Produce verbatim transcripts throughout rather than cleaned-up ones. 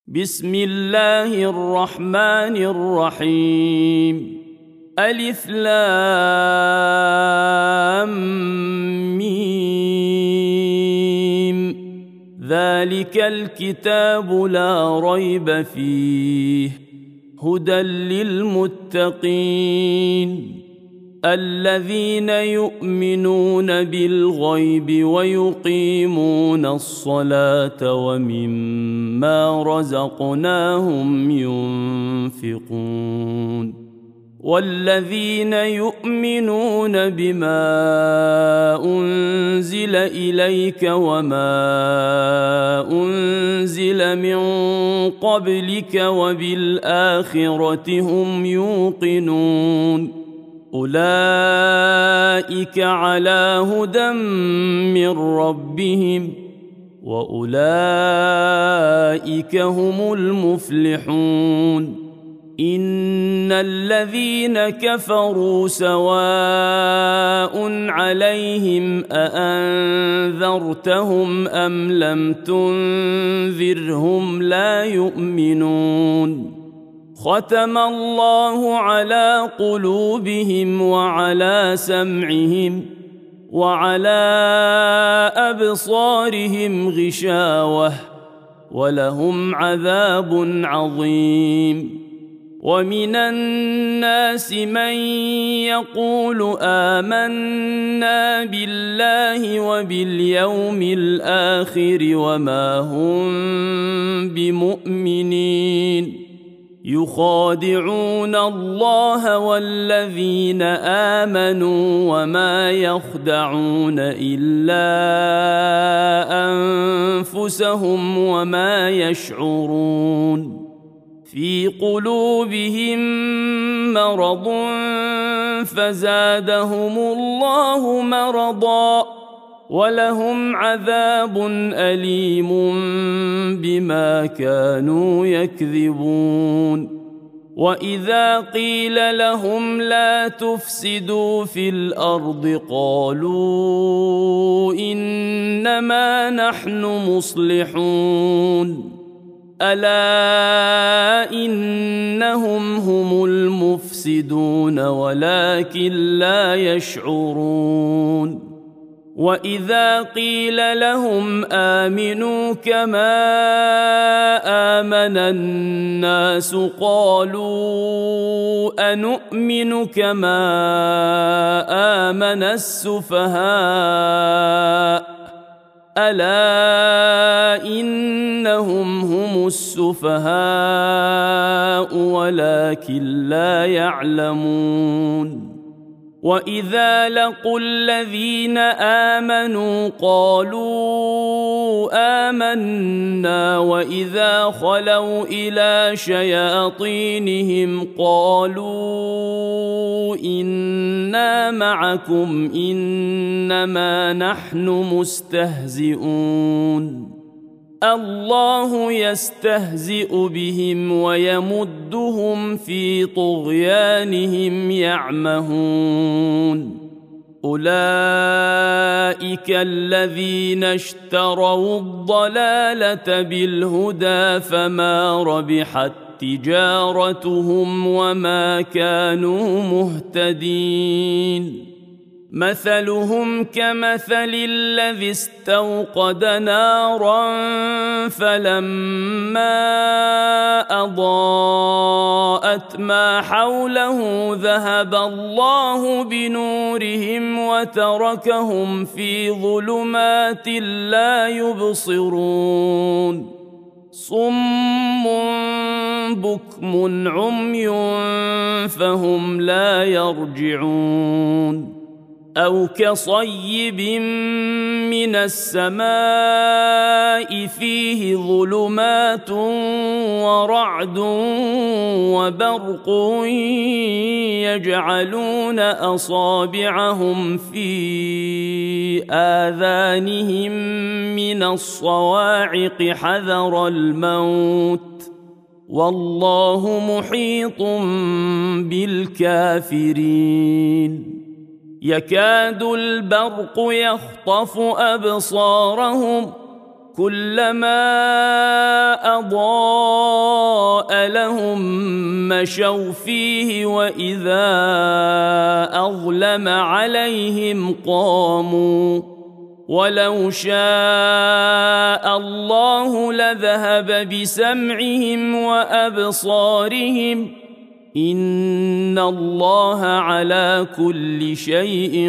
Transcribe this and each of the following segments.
بسم الله الرحمن الرحيم ألف لام ميم ذلك الكتاب لا ريب فيه هدى للمتقين الذين يؤمنون بالغيب ويقيمون الصلاة ومما رزقناهم ينفقون والذين يؤمنون بما أنزل إليك وما أنزل من قبلك وبالآخرة هم يوقنون أولئك على هدى من ربهم وأولئك هم المفلحون إن الذين كفروا سواء عليهم أأنذرتهم أم لم تنذرهم لا يؤمنون ختم الله على قلوبهم وعلى سمعهم وعلى أبصارهم غشاوة ولهم عذاب عظيم ومن الناس من يقول آمنا بالله وباليوم الآخر وما هم بمؤمنين يخادعون الله والذين آمنوا وما يخدعون إلا أنفسهم وما يشعرون في قلوبهم مرض فزادهم الله مرضا ولهم عذاب أليم بما كانوا يكذبون وإذا قيل لهم لا تفسدوا في الأرض قالوا إنما نحن مصلحون ألا إنهم هم المفسدون ولكن لا يشعرون وإذا قيل لهم آمنوا كما آمن الناس قالوا أنؤمن كما آمن السفهاء ألا إنهم هم السفهاء ولكن لا يعلمون وإذا لقوا الذين آمنوا قالوا آمنا وإذا خلوا إلى شياطينهم قالوا إنا معكم إنما نحن مستهزئون الله يستهزئ بهم ويمدهم في طغيانهم يعمهون أولئك الذين اشتروا الضلالة بالهدى فما ربحت تجارتهم وما كانوا مهتدين مثلهم كمثل الذي استوقد نارا فلما أضاءت ما حوله ذهب الله بنورهم وتركهم في ظلمات لا يبصرون صم بكم عمي فهم لا يرجعون أو كصيب من السماء فيه ظلمات ورعد وبرق يجعلون أصابعهم في آذانهم من الصواعق حذر الموت والله محيط بالكافرين يكاد البرق يخطف أبصارهم كلما أضاء لهم مشوا فيه وإذا أظلم عليهم قاموا ولو شاء الله لذهب بسمعهم وأبصارهم إن الله على كل شيء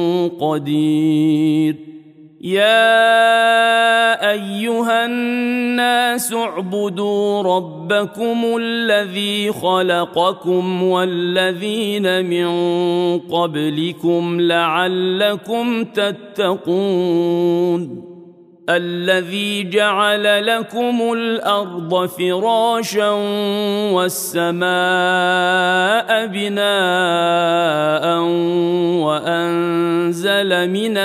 قدير يا أيها الناس اعبدوا ربكم الذي خلقكم والذين من قبلكم لعلكم تتقون الذي جعل لكم الأرض فراشا والسماء بناء وأنزل من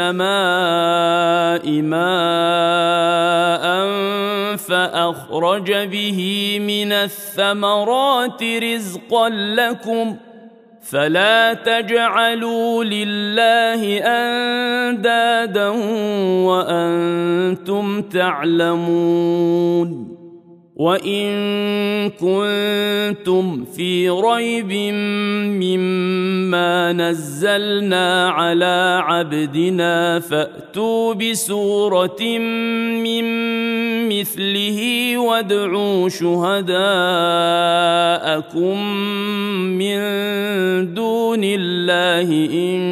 السماء ماء فأخرج به من الثمرات رزقا لكم فلا تجعلوا لله أندادا وأنتم تعلمون وإن كنتم في ريب مما نزلنا على عبدنا فأتوا بسورة من مثله وادعوا شهداءكم من دون الله إن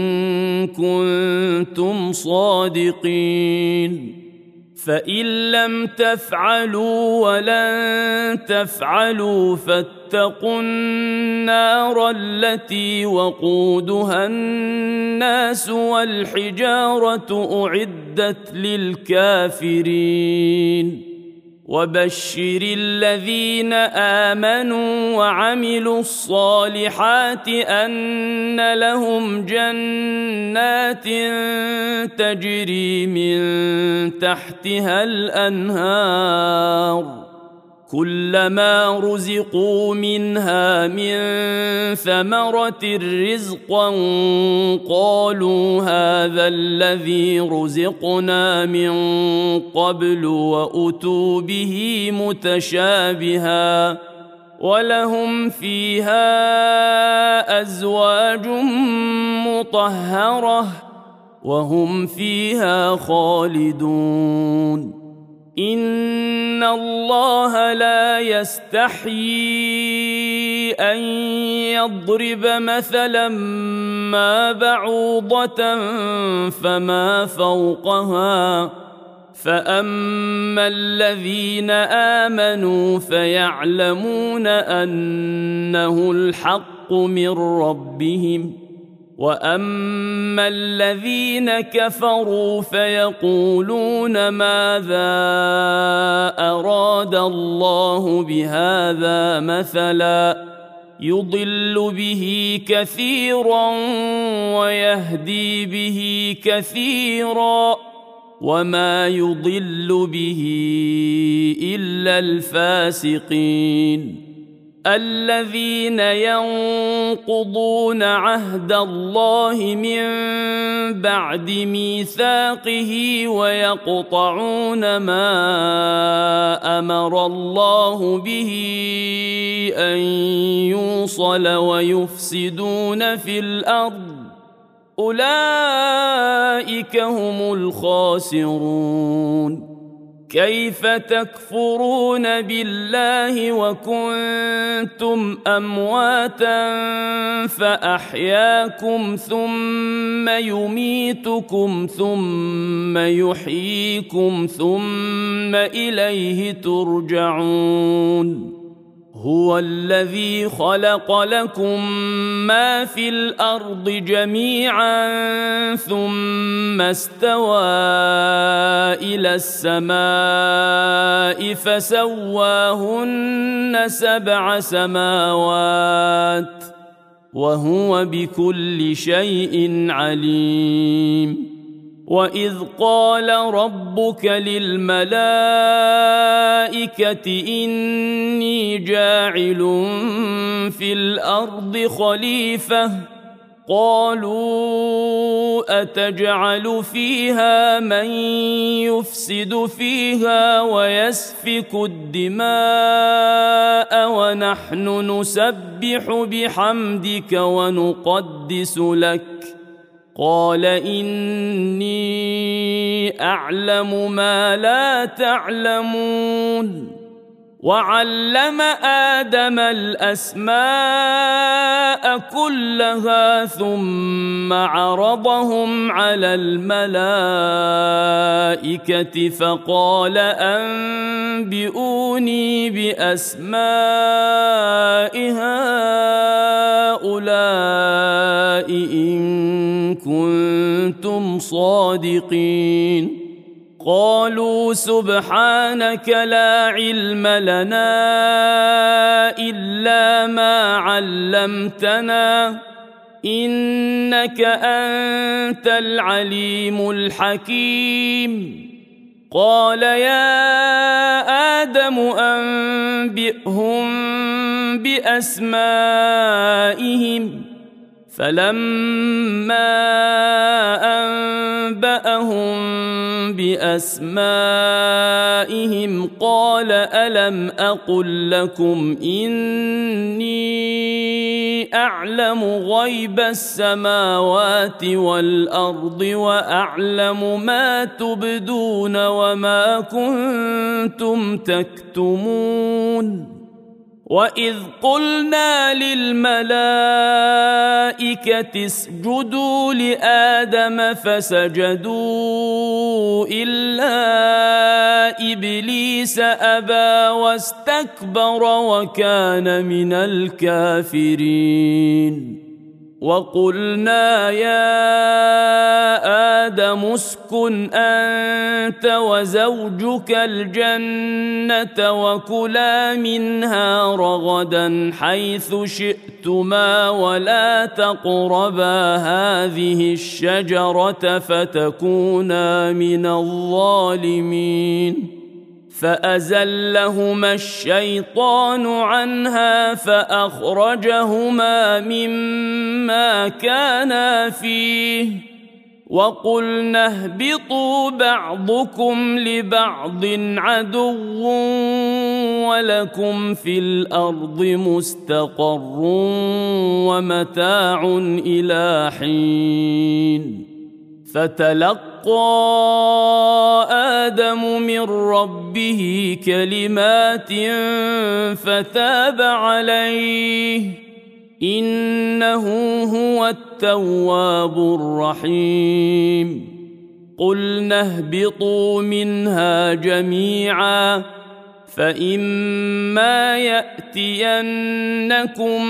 كنتم صادقين فإن لم تفعلوا ولن تفعلوا فاتقوا النار التي وقودها الناس والحجارة أعدت للكافرين وبشر الذين آمنوا وعملوا الصالحات أن لهم جنات تجري من تحتها الأنهار كلما رزقوا منها من ثمرة رزقا قالوا هذا الذي رزقنا من قبل وأتوا به متشابها ولهم فيها أزواج مطهرة وهم فيها خالدون إن الله لا يستحيي أن يضرب مثلا ما بعوضة فما فوقها فأما الذين آمنوا فيعلمون أنه الحق من ربهم وأما الذين كفروا فيقولون ماذا أراد الله بهذا مثلا يضل به كثيرا ويهدي به كثيرا وما يضل به إلا الفاسقين الذين ينقضون عهد الله من بعد ميثاقه ويقطعون ما أمر الله به أن يوصل ويفسدون في الأرض أولئك هم الخاسرون كيف تكفرون بالله وكنتم أمواتا فأحياكم ثم يميتكم ثم يحييكم ثم إليه ترجعون هو الذي خلق لكم ما في الأرض جميعا ثم استوى إلى السماء فسواهن سبع سماوات وهو بكل شيء عليم وإذ قال ربك للملائكة إني جاعل في الأرض خليفة قالوا أتجعل فيها من يفسد فيها ويسفك الدماء ونحن نسبح بحمدك ونقدس لك قال إني أعلم ما لا تعلمون وعلم آدم الأسماء كلها ثم عرضهم على الملائكة فقال أنبئوني بأسماء هؤلاء إن كنتم صادقين قالوا سبحانك لا علم لنا إلا ما علمتنا إنك أنت العليم الحكيم قال يا آدم أنبئهم بأسمائهم فلما أنبأهم بأسمائهم قال ألم أقل لكم إني أعلم غيب السماوات والأرض وأعلم ما تبدون وما كنتم تكتمون وإذ قلنا للملائكة اسجدوا لآدم فسجدوا إلا إبليس أبى واستكبر وكان من الكافرين وقلنا يا آدم اسكن أنت وزوجك الجنة وكلا منها رغدا حيث شئتما ولا تقربا هذه الشجرة فتكونا من الظالمين فأزلهما الشيطان عنها فأخرجهما مما كانا فيه وقلنا اهبطوا بعضكم لبعض عدو ولكم في الأرض مستقر ومتاع إلى حين فتلقى آدم من ربه كلمات فتاب عليه إنه هو التواب الرحيم قلنا اهبطوا منها جميعا فإما يأتينكم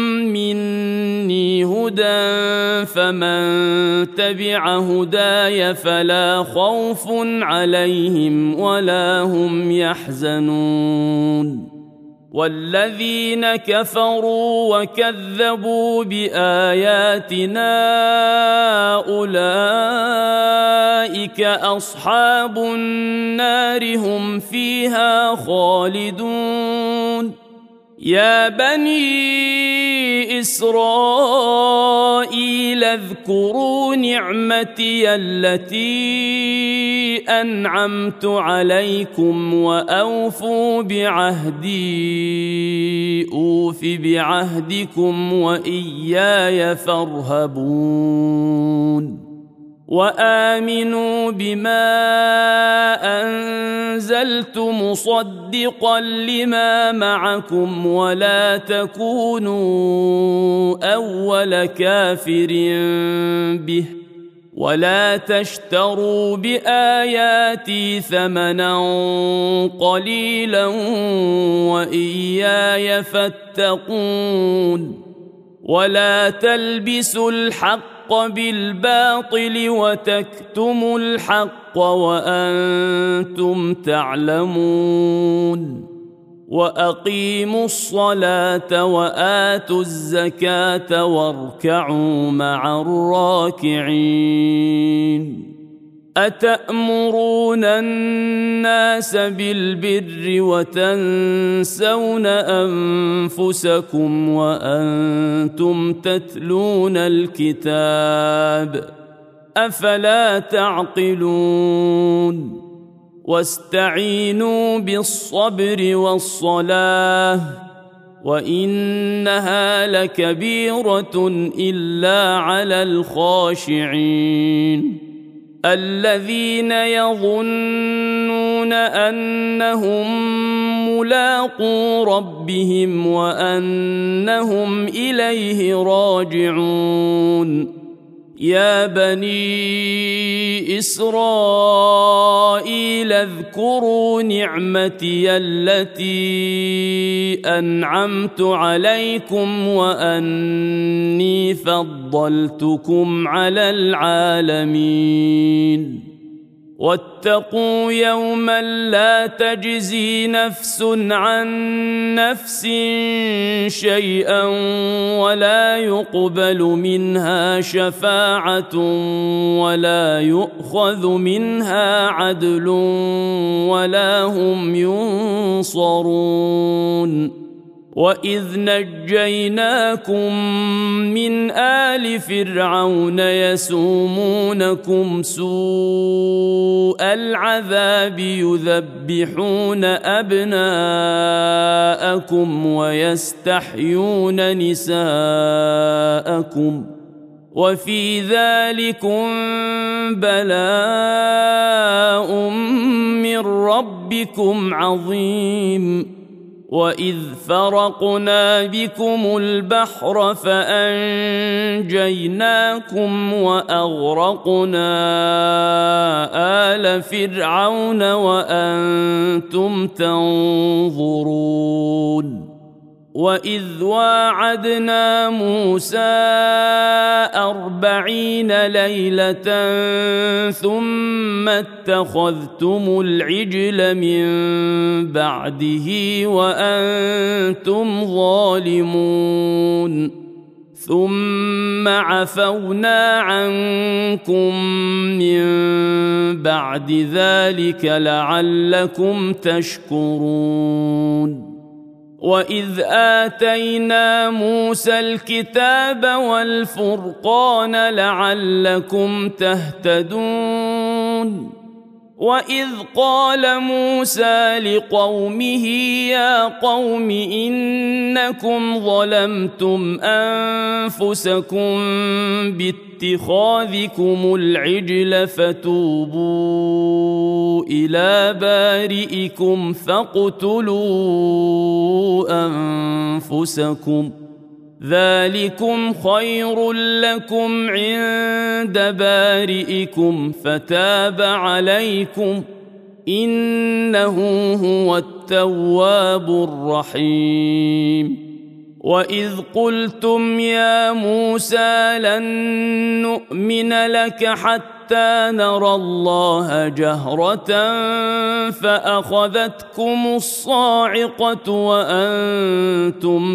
مني هدى فمن تبع هداي فلا خوف عليهم ولا هم يحزنون والذين كفروا وكذبوا بآياتنا أولئك أصحاب النار هم فيها خالدون يا بني إسرائيل اذكروا نعمتي التي أنعمت عليكم وأوفوا بعهدي أوف بعهدكم وإياي فارهبون وآمنوا بما أنزلت مصدقا لما معكم ولا تكونوا أول كافر به ولا تشتروا بآياتي ثمنا قليلا وإياي فاتقون ولا تلبسوا الحق بالباطل وتكتموا الحق وأنتم تعلمون وأقيموا الصلاة وآتوا الزكاة واركعوا مع الراكعين أتأمرون الناس بالبر وتنسون أنفسكم وأنتم تتلون الكتاب أفلا تعقلون واستعينوا بالصبر والصلاة وإنها لكبيرة إلا على الخاشعين الذين يظنون أنهم ملاقو ربهم وأنهم إليه راجعون يا بني إسرائيل اذكروا نعمتي التي أنعمت عليكم وأني فضلتكم على العالمين واتقوا يوما لا تجزي نفس عن نفس شيئا ولا يقبل منها شفاعة ولا يؤخذ منها عدل ولا هم ينصرون وإذ نجيناكم من آل فرعون يسومونكم سوء العذاب يذبحون أبناءكم ويستحيون نساءكم وفي ذلكم بلاء من ربكم عظيم وإذ فرقنا بكم البحر فأنجيناكم وأغرقنا آل فرعون وأنتم تنظرون وإذ واعدنا موسى أربعين ليلة ثم اتخذتم العجل من بعده وأنتم ظالمون ثم عفونا عنكم من بعد ذلك لعلكم تشكرون وإذ آتينا موسى الكتاب والفرقان لعلكم تهتدون وإذ قال موسى لقومه يا قوم إنكم ظلمتم أنفسكم باتخاذكم العجل فتوبوا إلى بارئكم فاقتلوا أنفسكم ذلكم خير لكم عند بارئكم فتاب عليكم إنه هو التواب الرحيم وإذ قلتم يا موسى لن نؤمن لك حتى نرى الله جهرة فأخذتكم الصاعقة وأنتم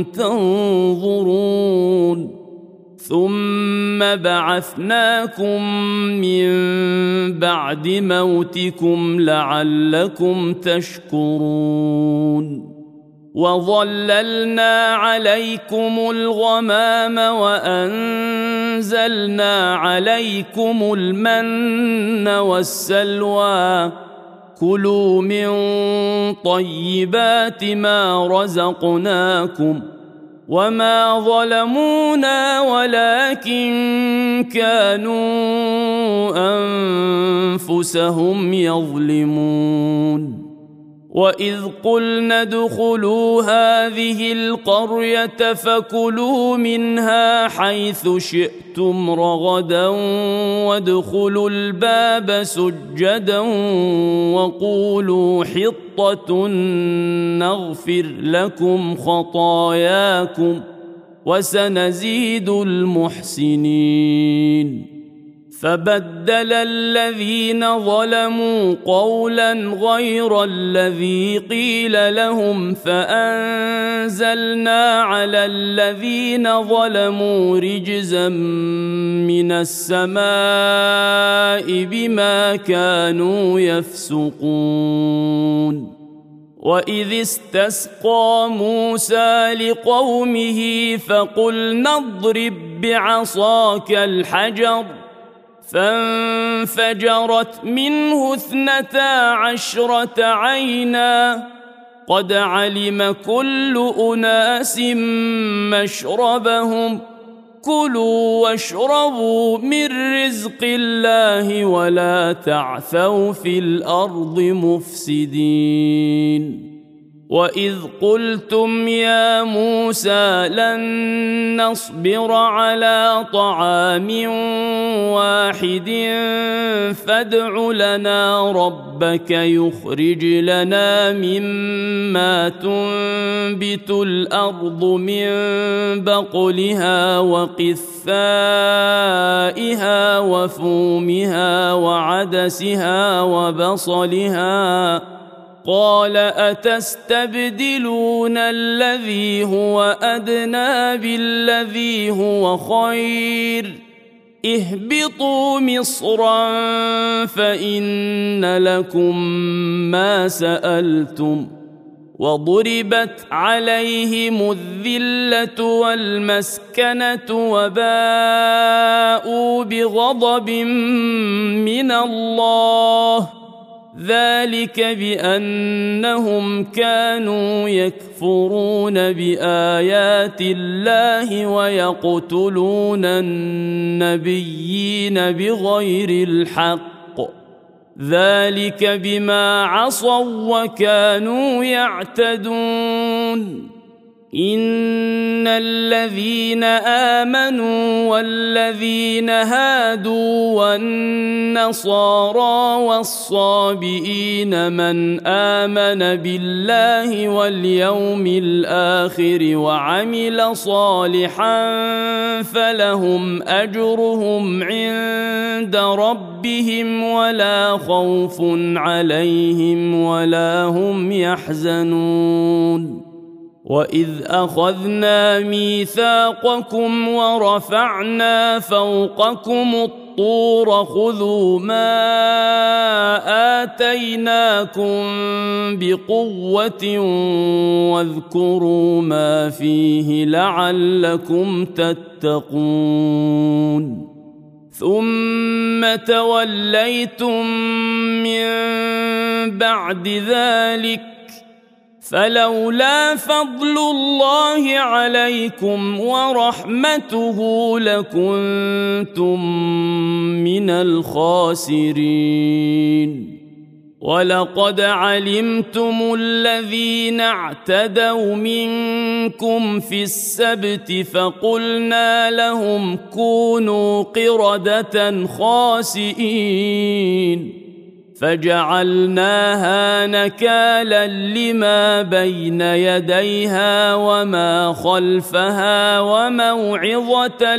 تنظرون ثم بعثناكم من بعد موتكم لعلكم تشكرون وظللنا عليكم الغمام وأنزلنا عليكم المن والسلوى كلوا من طيبات ما رزقناكم وما ظلمونا ولكن كانوا أنفسهم يظلمون وإذ قلنا ادخلوا هذه القرية فكلوا منها حيث شئتم رغدا وادخلوا الباب سجدا وقولوا حطة نغفر لكم خطاياكم وسنزيد المحسنين فبدل الذين ظلموا قولا غير الذي قيل لهم فأنزلنا على الذين ظلموا رجزا من السماء بما كانوا يفسقون. وإذ استسقى موسى لقومه فقلنا اضرب بعصاك الحجر فانفجرت منه اثنتا عشرة عينا قد علم كل أناس مشربهم كلوا واشربوا من رزق الله ولا تعثوا في الأرض مفسدين. وإذ قلتم يا موسى لن نصبر على طعام واحد فادع لنا ربك يخرج لنا مما تنبت الأرض من بقلها وقثائها وفومها وعدسها وبصلها قال أتستبدلون الذي هو أدنى بالذي هو خير اهبطوا مصرا فإن لكم ما سألتم وضربت عليهم الذلة والمسكنة وباءوا بغضب من الله ذلك بأنهم كانوا يكفرون بآيات الله ويقتلون النبيين بغير الحق ذلك بما عصوا وكانوا يعتدون. إن الذين آمنوا والذين هادوا والنصارى والصابئين من آمن بالله واليوم الآخر وعمل صالحا فلهم أجرهم عند ربهم ولا خوف عليهم ولا هم يحزنون. وإذ أخذنا ميثاقكم ورفعنا فوقكم الطور خذوا ما آتيناكم بقوة واذكروا ما فيه لعلكم تتقون. ثم توليتم من بعد ذلك فلولا فضل الله عليكم ورحمته لكنتم من الخاسرين. ولقد علمتم الذين اعتدوا منكم في السبت فقلنا لهم كونوا قردة خاسئين فجعلناها نكالا لما بين يديها وما خلفها وموعظة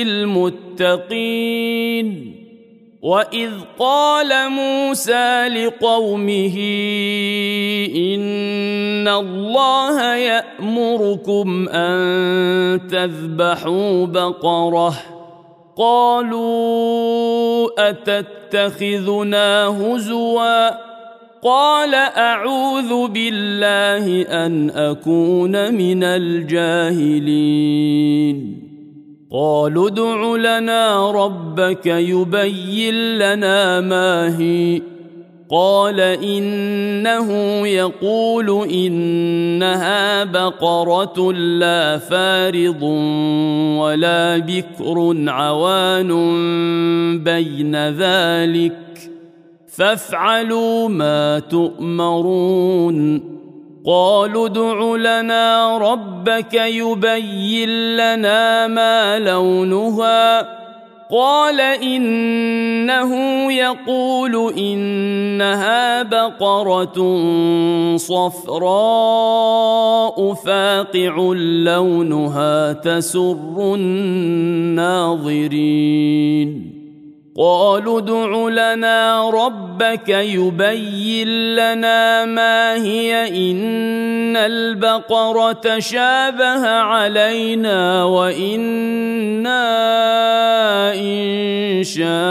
للمتقين. وإذ قال موسى لقومه إن الله يأمركم أن تذبحوا بقرة قالوا أتتخذنا هزوا قال أعوذ بالله أن أكون من الجاهلين. قالوا ادع لنا ربك يبين لنا ما هي قال إنه يقول إنها بقرة لا فارض ولا بكر عوان بين ذلك فافعلوا ما تؤمرون. قالوا ادع لنا ربك يبين لنا ما لونها قال إنه يقول إنها بقرة صفراء فاقع لونها تسر الناظرين. قالوا ادع لنا ربك يبين لنا ما هي إن البقرة شابه علينا وإنا إن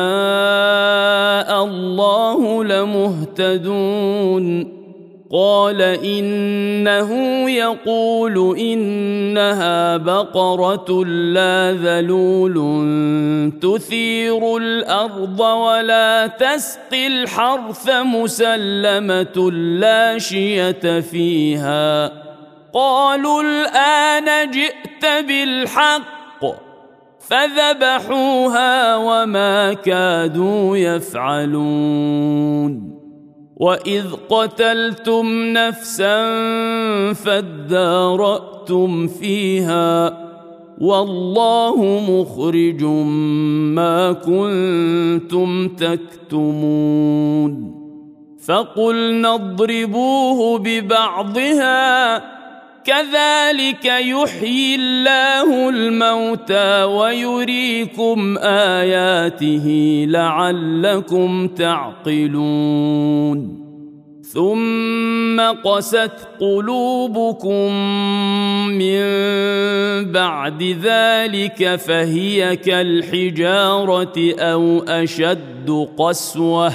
شاء الله لمهتدون قال إنه يقول إنها بقرة لا ذلول تثير الأرض ولا تسقي الحرث مسلمة لا شية فيها قالوا الآن جئت بالحق فذبحوها وما كادوا يفعلون وإذ قتلتم نفسا فادارأتم فيها والله مخرج ما كنتم تكتمون فقلنا اضربوه ببعضها كذلك يحيي الله الموتى ويريكم آياته لعلكم تعقلون ثم قست قلوبكم من بعد ذلك فهي كالحجارة أو أشد قسوة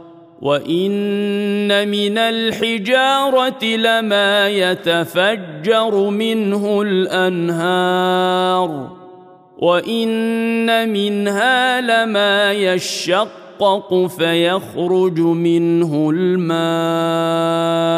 وإن من الحجارة لما يتفجر منه الأنهار وإن منها لما يشقق فيخرج منه الماء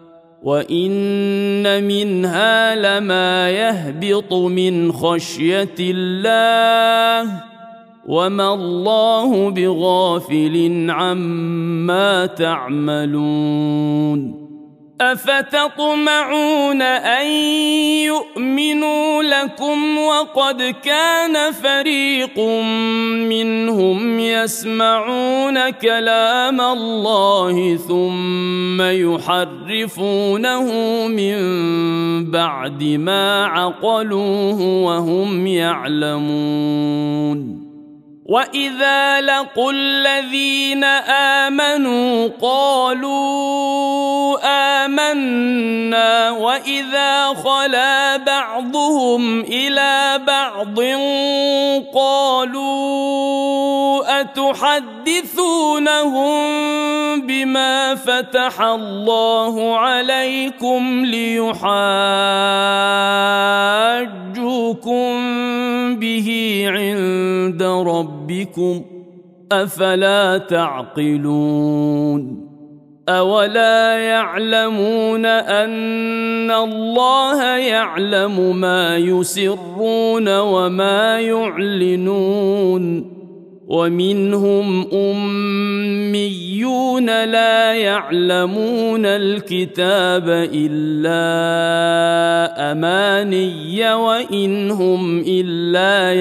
وإن منها لما يهبط من خشية الله وما الله بغافل عما تعملون أفتطمعون أن يؤمنوا لكم وقد كان فريق منهم يسمعون كلام الله ثم يحرفونه من بعد ما عقلوه وهم يعلمون وإذا لقوا الذين آمنوا قالوا آمنا وإذا خلا بعضهم إلى بعض قالوا أتحدثونهم بما فتح الله عليكم ليحاجوكم به عند ربكم أفلا تعقلون أولا يعلمون أن الله يعلم ما يسرون وما يعلنون ومنهم أميون لا يعلمون الكتاب إلا أماني وإن هم إلا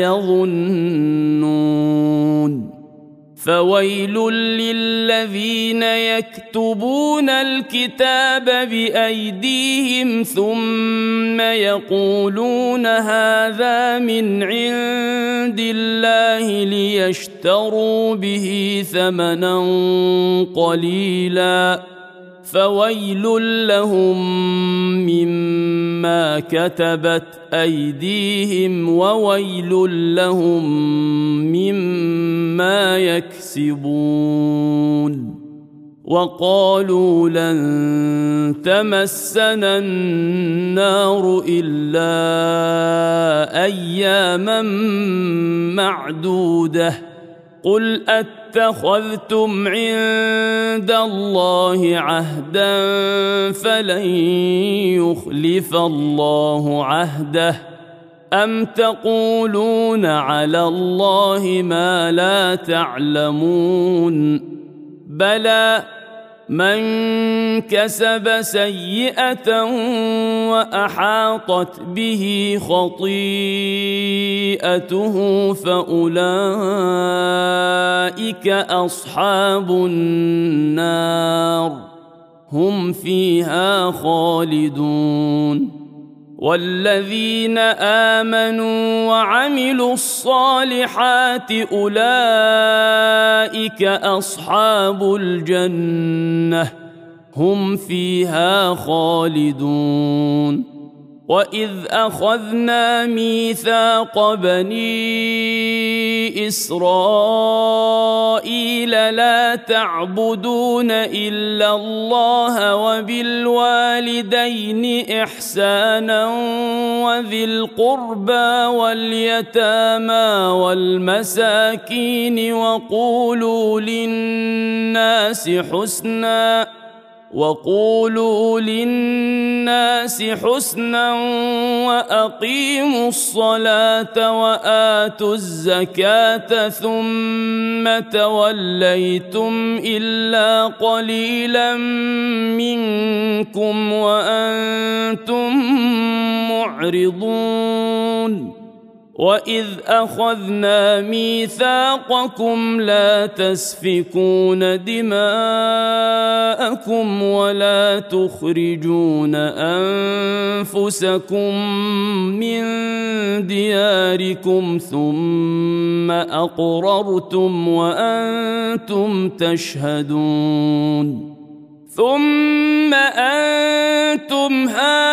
يظنون فويل للذين يكتبون الكتاب بأيديهم ثم يقولون هذا من عند الله ليشتروا به ثمنا قليلا فويل لهم مما كتبت أيديهم وويل لهم مما يكسبون وقالوا لن تمسنا النار إلا أياما معدودة قل أتخذتم عند الله عهدا فلن يخلف الله عهده أم تقولون على الله ما لا تعلمون بلى من كسب سيئة وأحاطت به خطيئته فأولئك أصحاب النار هم فيها خالدون والذين آمنوا وعملوا الصالحات أولئك أصحاب الجنة هم فيها خالدون. وإذ أخذنا ميثاق بني إسرائيل لا تعبدون إلا الله وبالوالدين إحسانا وذي القربى واليتامى والمساكين وقولوا للناس حسنا وقولوا للناس حسنا وأقيموا الصلاة وآتوا الزكاة ثم توليتم إلا قليلا منكم وأنتم معرضون. وإذ أخذنا ميثاقكم لا تسفكون دماءكم ولا تخرجون أنفسكم من دياركم ثم أقررتم وأنتم تشهدون. ثم أنتم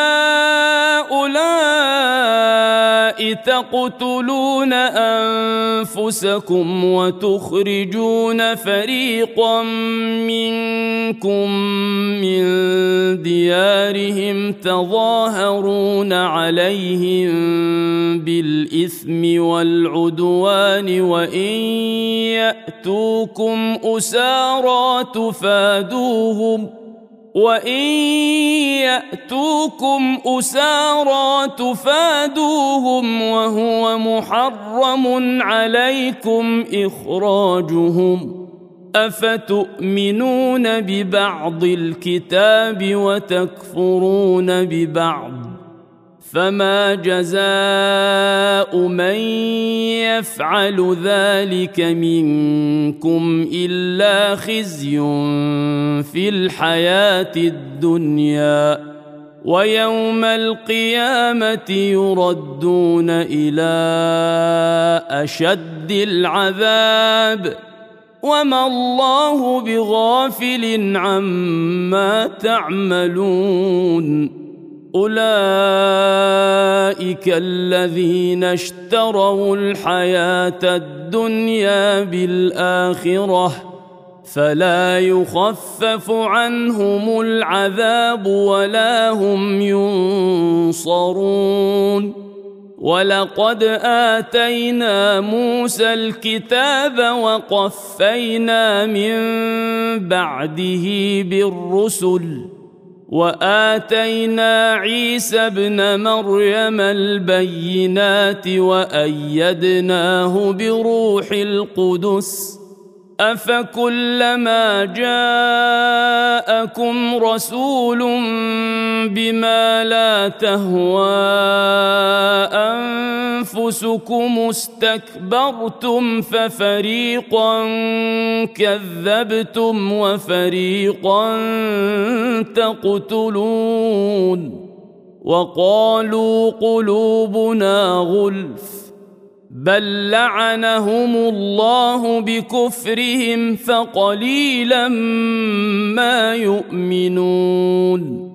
هؤلاء تقتلون أنفسكم وتخرجون فريقا منكم من ديارهم تظاهرون عليهم بالإثم والعدوان وإن يأتوكم أسارى تفادوهم وإن يأتوكم أسارى تفادوهم وهو محرم عليكم إخراجهم أفتؤمنون ببعض الكتاب وتكفرون ببعض فما جزاء من يفعل ذلك منكم إلا خزي في الحياة الدنيا ويوم القيامة يردون إلى أشد العذاب وما الله بغافل عما تعملون. أولئك الذين اشتروا الحياة الدنيا بالآخرة فلا يخفف عنهم العذاب ولا هم ينصرون. ولقد آتينا موسى الكتاب وقفينا من بعده بالرسل وآتينا عيسى ابن مريم البينات وأيدناه بروح القدس أفكلما جاءكم رسول بما لا تهوى أنفسكم استكبرتم ففريقا كذبتم وفريقا تقتلون. وقالوا قلوبنا غلف بل لعنهم الله بكفرهم فقليلا ما يؤمنون.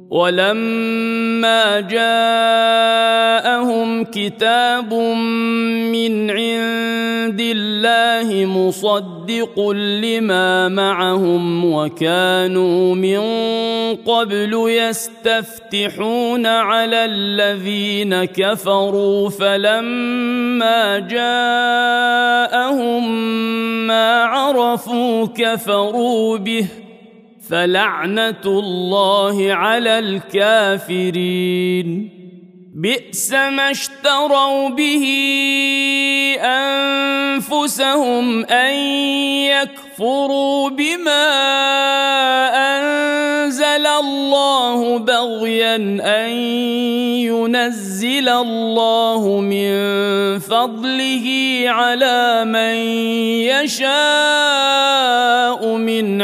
ولما جاءهم كتاب من عند الله مصدق لما معهم وكانوا من قبل يستفتحون على الذين كفروا فلما جاءهم ما عرفوا كفروا به فلعنة الله على الكافرين. بئس ما اشتروا به أنفسهم أن يكفروا بما أنزل الله بغيا أن ينزل الله من فضله على من يشاء من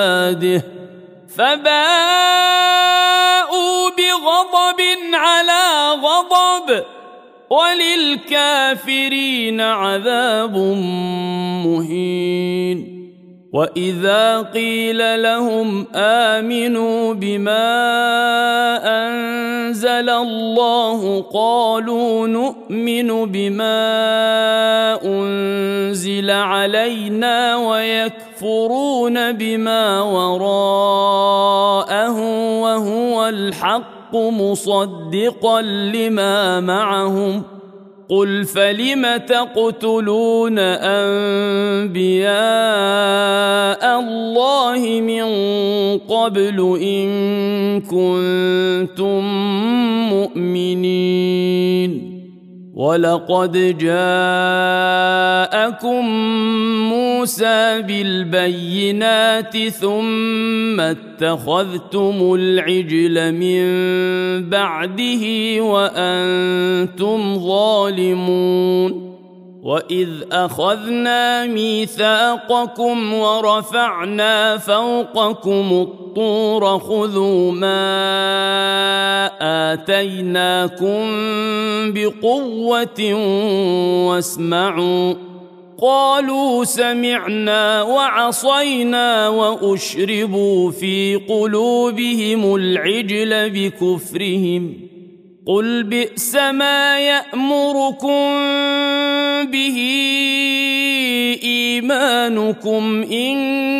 عباده فباءوا بغضب على عقاب وللكافرين عذاب مهين. وإذا قيل لهم آمنوا بما أنزل الله قالوا نؤمن بما أنزل علينا ويكفرون بما وراءه وهو الحق مصدقا لما معهم قل فلم تقتلون أنبياء الله من قبل إن كنتم مؤمنين ولقد جاءكم موسى بالبينات ثم اتخذتم العجل من بعده وأنتم ظالمون. وإذ أخذنا ميثاقكم ورفعنا فوقكم الطور خذوا ما آتيناكم بقوة واسمعوا قالوا سمعنا وعصينا وأشربوا في قلوبهم العجل بكفرهم قل بئس ما يأمركم به إيمانكم إن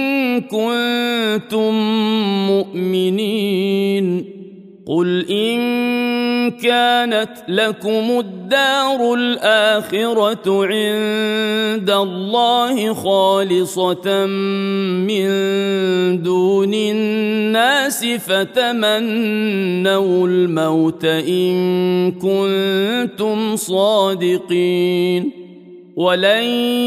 كنتم مؤمنين قل إن كانت لكم الدار الآخرة عند الله خالصة من دون الناس فتمنوا الموت إن كنتم صادقين ولن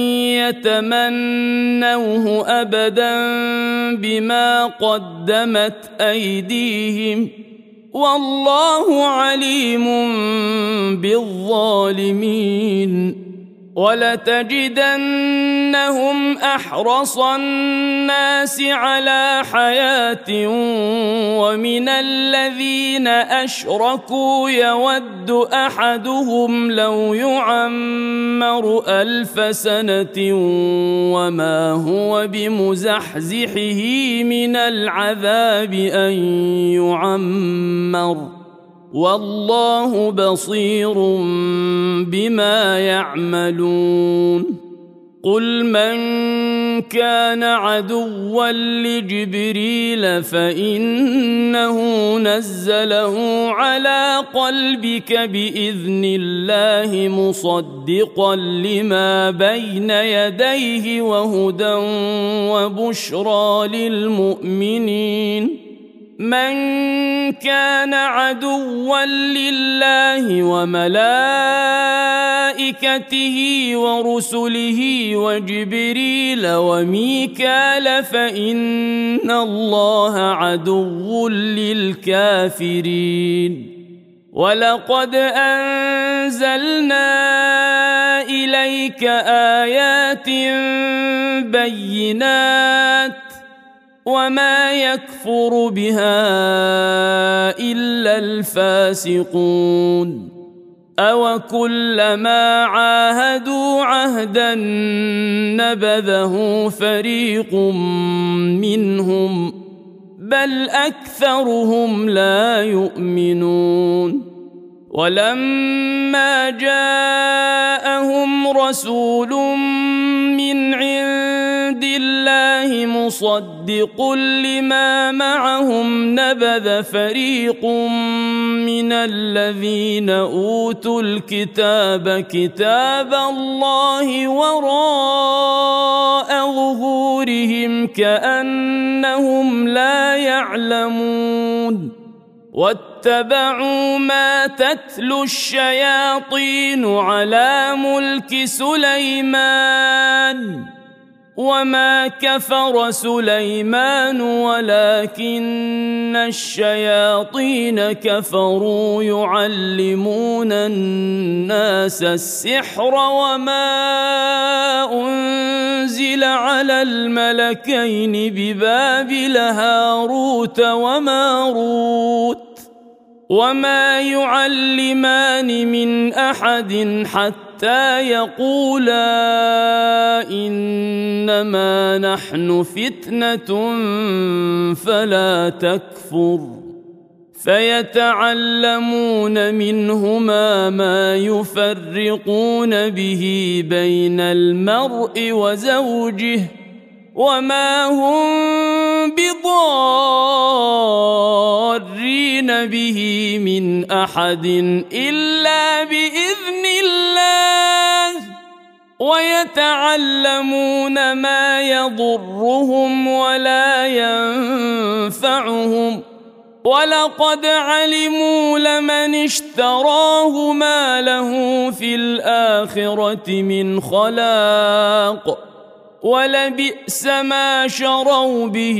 يتمنوه أبدا بما قدمت أيديهم والله عليم بالظالمين. ولتجدنهم أحرص الناس على حياة ومن الذين أشركوا يود أحدهم لو يعمر ألف سنة وما هو بمزحزحه من العذاب أن يعمر والله بصير بما يعملون. قل من كان عدوا لجبريل فإنه نزله على قلبك بإذن الله مصدقا لما بين يديه وهدى وبشرى للمؤمنين. من كان عدوا لله وملائكته ورسله وجبريل وميكال فإن الله عدو للكافرين. ولقد أنزلنا إليك آيات بينات وما يكفر بها إلا الفاسقون. أو كلما عاهدوا عهدا نبذه فريق منهم بل أكثرهم لا يؤمنون. ولما جاءهم رسول من عند الله مصدق لما معهم نبذ فريق من الذين أوتوا الكتاب كتاب الله وراء ظهورهم كأنهم لا يعلمون. واتبعوا ما تتلو الشياطين على ملك سليمان وما كفر سليمان ولكن الشياطين كفروا يعلمون الناس السحر وما أنزل على الملكين ببابل هاروت وماروت وما يعلمان من أحد حتى يقولا إنما نحن فتنة فلا تكفر فيتعلمون منهما ما يفرقون به بين المرء وزوجه وما هم بضارين به من أحد إلا بإذن الله ويتعلمون ما يضرهم ولا ينفعهم ولقد علموا لمن اشتراه ما له في الآخرة من خلاق ولبئس ما شروا به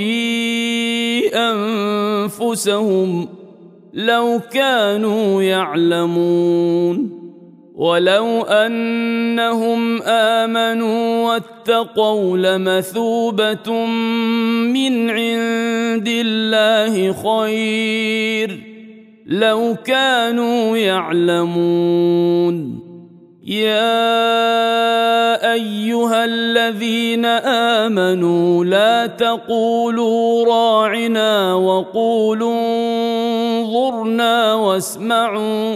أنفسهم لو كانوا يعلمون ولو أنهم آمنوا واتقوا لمثوبة من عند الله خير لو كانوا يعلمون يا أيها الذين آمنوا لا تقولوا راعنا وقولوا انظرنا واسمعوا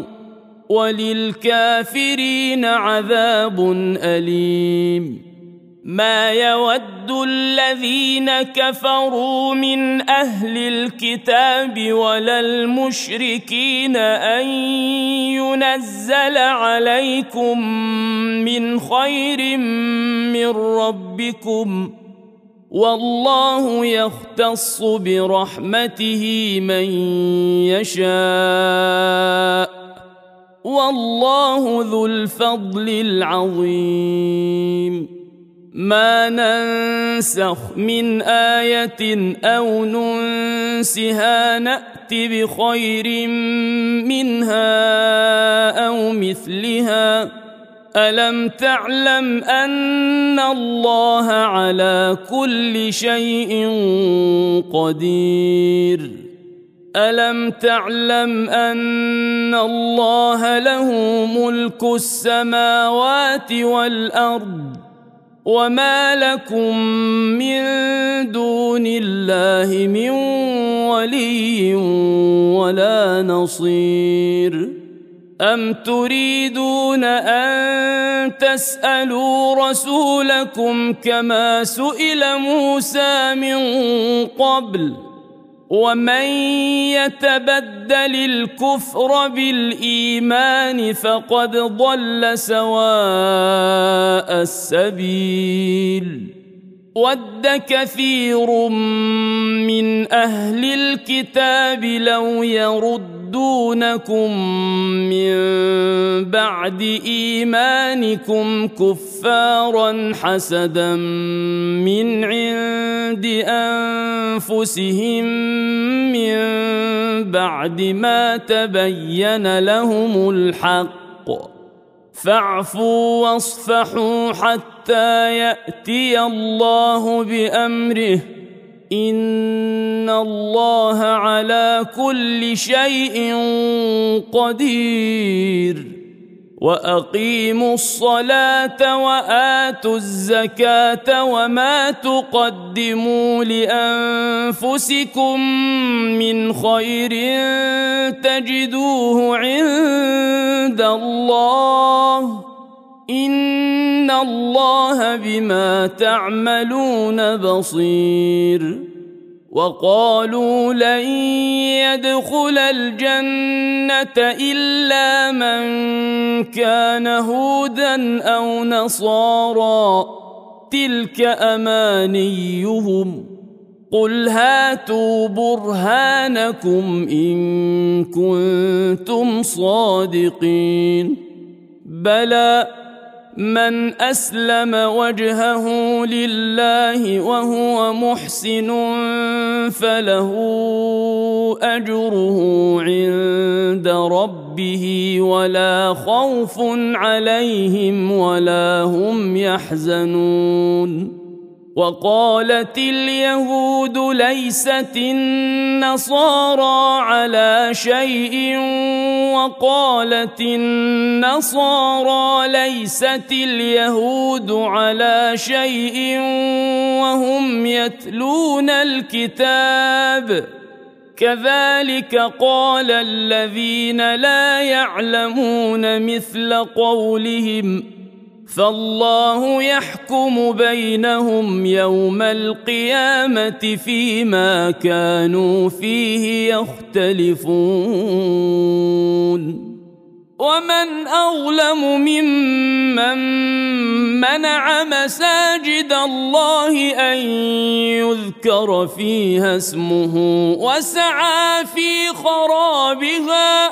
وللكافرين عذاب أليم ما يود الذين كفروا من أهل الكتاب ولا المشركين أن ينزل عليكم من خير من ربكم والله يختص برحمته من يشاء والله ذو الفضل العظيم ما ننسخ من آية أو ننسها نأت بخير منها أو مثلها ألم تعلم أن الله على كل شيء قدير ألم تعلم أن الله له ملك السماوات والأرض وما لكم من دون الله من ولي ولا نصير أم تريدون أن تسألوا رسولكم كما سئل موسى من قبل ومن يتبدل الكفر بالإيمان فقد ضل سواء السبيل ود كثير من أهل الكتاب لو يردونكم من بعد إيمانكم كفارا حسدا من عند أنفسهم من بعد ما تبين لهم الحق فاعفوا واصفحوا حتى يأتي الله بأمره إن الله على كل شيء قدير وأقيموا الصلاة وآتوا الزكاة وما تقدموا لأنفسكم من خير تجدوه عند الله إن الله بما تعملون بصير وقالوا لن يدخل الجنة إلا من كان هودا أو نصارى تلك أمانيهم قل هاتوا برهانكم إن كنتم صادقين بلى من أسلم وجهه لله وهو محسن فله أجره عند ربه ولا خوف عليهم ولا هم يحزنون وقالت اليهود ليست النصارى على شيء وقالت النصارى ليست اليهود على شيء وهم يتلون الكتاب كذلك قال الذين لا يعلمون مثل قولهم فالله يحكم بينهم يوم القيامة فيما كانوا فيه يختلفون ومن أظلم ممن منع مساجد الله أن يذكر فيها اسمه وسعى في خرابها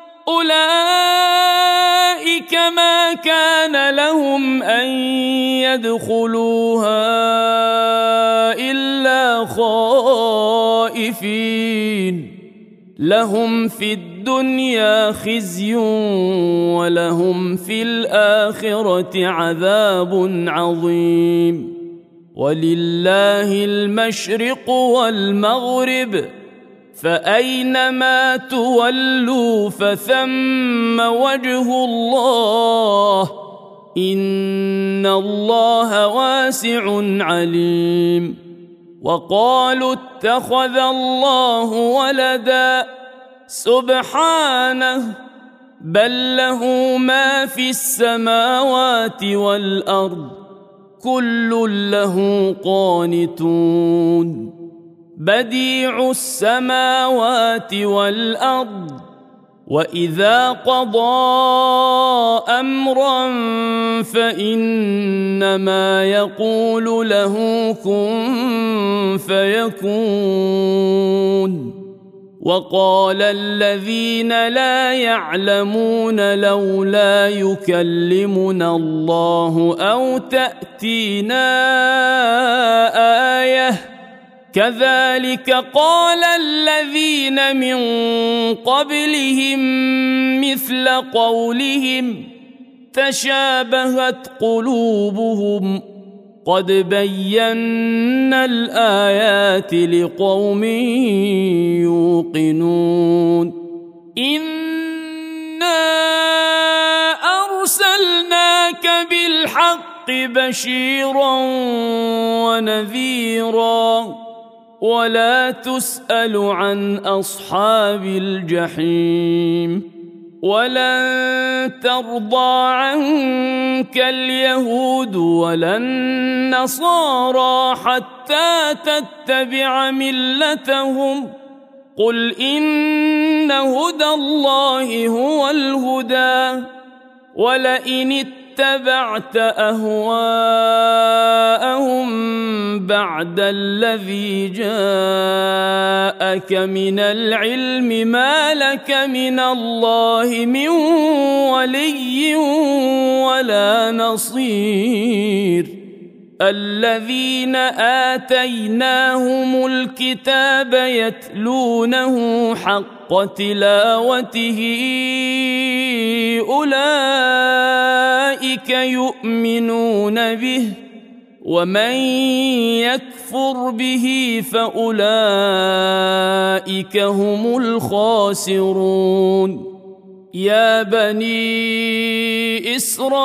أولئك ما كان لهم أن يدخلوها إلا خائفين لهم في الدنيا خزي ولهم في الآخرة عذاب عظيم ولله المشرق والمغرب فأينما تولوا فثم وجه الله إن الله واسع عليم وقالوا اتخذ الله ولدا سبحانه بل له ما في السماوات والأرض كل له قانتون بديع السماوات والأرض وإذا قضى أمرا فإنما يقول له كن فيكون وقال الذين لا يعلمون لولا يكلمنا الله أو تأتينا آية كذلك قال الذين من قبلهم مثل قولهم تشابهت قلوبهم قد بينا الآيات لقوم يوقنون إنا أرسلناك بالحق بشيرا ونذيرا ولا تسأل عن أصحاب الجحيم ولن ترضى عنك اليهود ولا النصارى حتى تتبع ملتهم قل إن هدى الله هو الهدى ولئن اتبعت أهواءهم بعد الذي جاءك من العلم ما لك من الله من ولي ولا نصير الذين آتيناهم الكتاب يتلونه حق تلاوته أولئك يؤمنون به ومن يكفر به فأولئك هم الخاسرون يا بني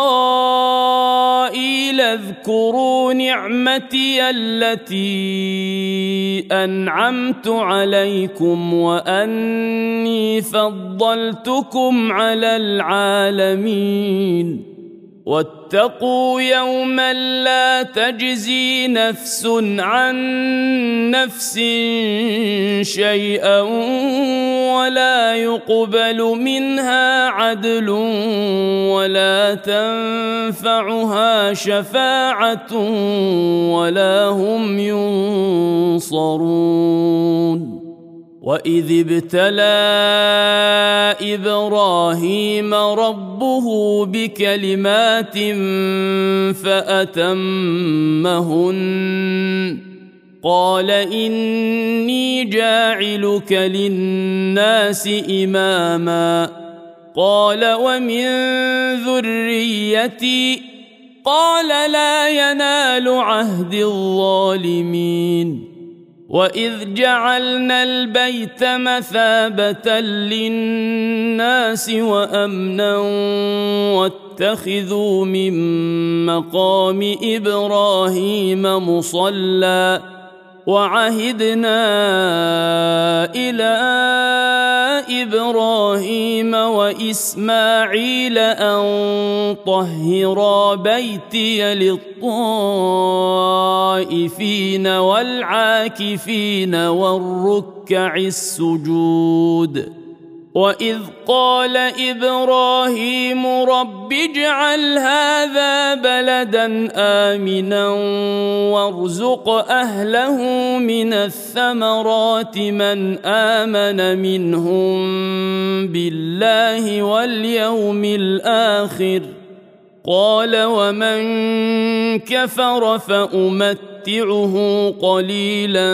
إسرائيل اذكروا نعمتي التي أنعمت عليكم وأني فضلتكم على العالمين واتقوا يوما لا تجزي نفس عن نفس شيئا ولا يقبل منها عدل ولا تنفعها شفاعة ولا هم ينصرون وإذ ابتلى إبراهيم ربه بكلمات فأتمهن قال إني جاعلك للناس إماما قال ومن ذريتي قال لا ينال عهد الظالمين وإذ جعلنا البيت مثابة للناس وأمنا واتخذوا من مقام إبراهيم مصلى وعهدنا إلى إبراهيم وإسماعيل أن طهرا بيتي للطائفين والعاكفين والركع السجود وإذ قال إبراهيم رب اجعل هذا بلدا آمنا وارزق أهله من الثمرات من آمن منهم بالله واليوم الآخر قال ومن كفر فأمتعه قليلا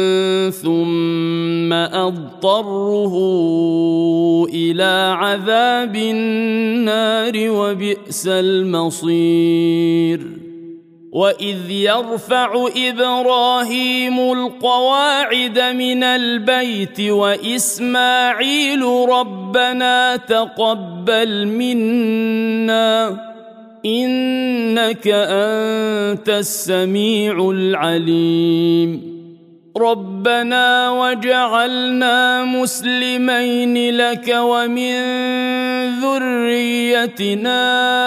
ثم أضطره إلى عذاب النار وبئس المصير وإذ يرفع إبراهيم القواعد من البيت وإسماعيل ربنا تقبل منا إنك أنت السميع العليم ربنا وجعلنا مسلمين لك ومن ذريتنا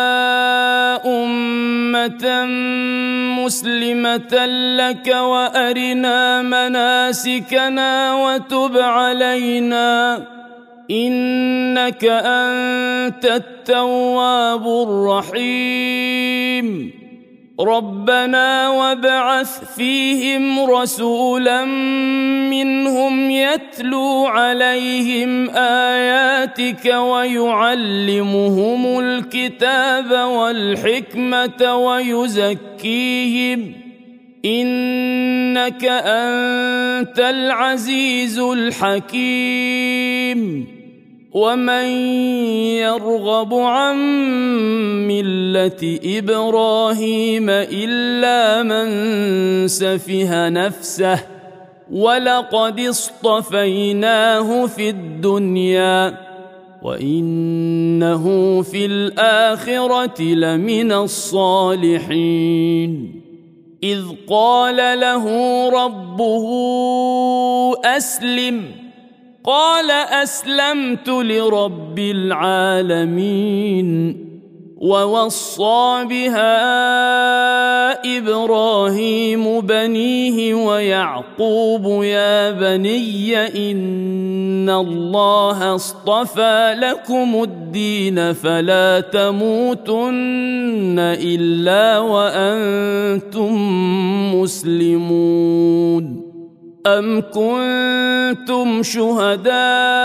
أمة مسلمة لك وأرنا مناسكنا وتب علينا إنك أنت التواب الرحيم ربنا وابعث فيهم رسولا منهم يتلو عليهم آياتك ويعلمهم الكتاب والحكمة ويزكيهم إنك أنت العزيز الحكيم ومن يرغب عن ملة إبراهيم إلا من سفه نفسه ولقد اصطفيناه في الدنيا وإنه في الآخرة لمن الصالحين إذ قال له ربه أسلم قال أسلمت لرب العالمين ووصى بها إبراهيم بنيه ويعقوب يا بني إن الله اصطفى لكم الدين فلا تموتن إلا وأنتم مسلمون أم كنتم شهداء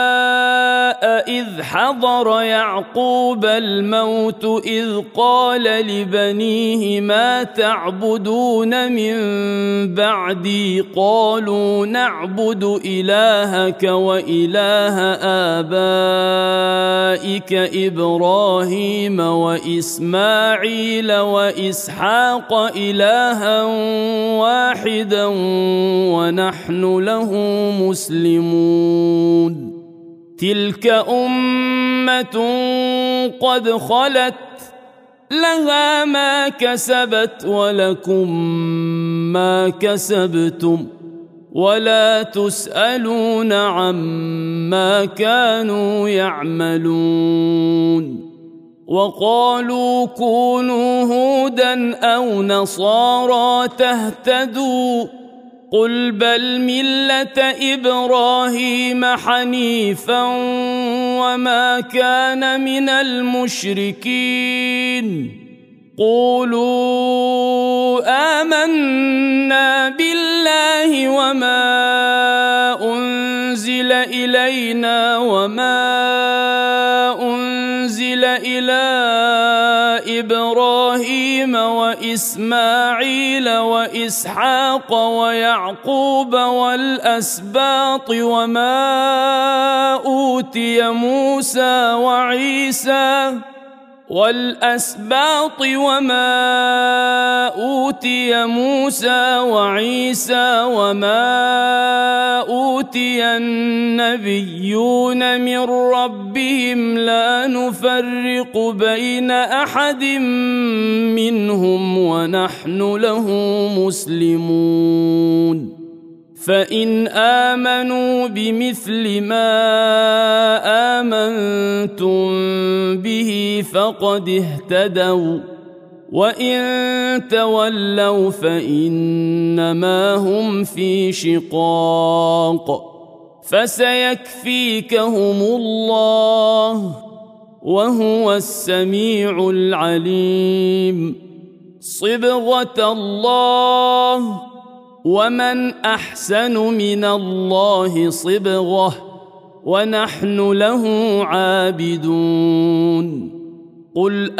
إذ حضر يعقوب الموت إذ قال لبنيه ما تعبدون من بعدي قالوا نعبد إلهك وإله آبائك إبراهيم وإسماعيل وإسحاق إلها واحدا ونحن نحن له مسلمون تلك أمة قد خلت لها ما كسبت ولكم ما كسبتم ولا تسألون عما كانوا يعملون وقالوا كونوا هودا أو نصارى تهتدوا قل بل ملة إبراهيم حنيفا وما كان من المشركين قولوا آمنا بالله وما أنزل إلينا وما أنزل إلى إبراهيم وإسماعيل وإسحاق ويعقوب والأسباط وما أوتي موسى وعيسى والأسباط وما أوتي موسى وعيسى وما أوتي النبيون من ربهم لا نفرق بين أحد منهم ونحن له مسلمون فإن آمنوا بمثل ما آمنتم به فقد اهتدوا وإن تولوا فإنما هم في شقاق فسيكفيكهم الله وهو السميع العليم صبغة الله ومن أحسن من الله صبغة ونحن له عابدون قل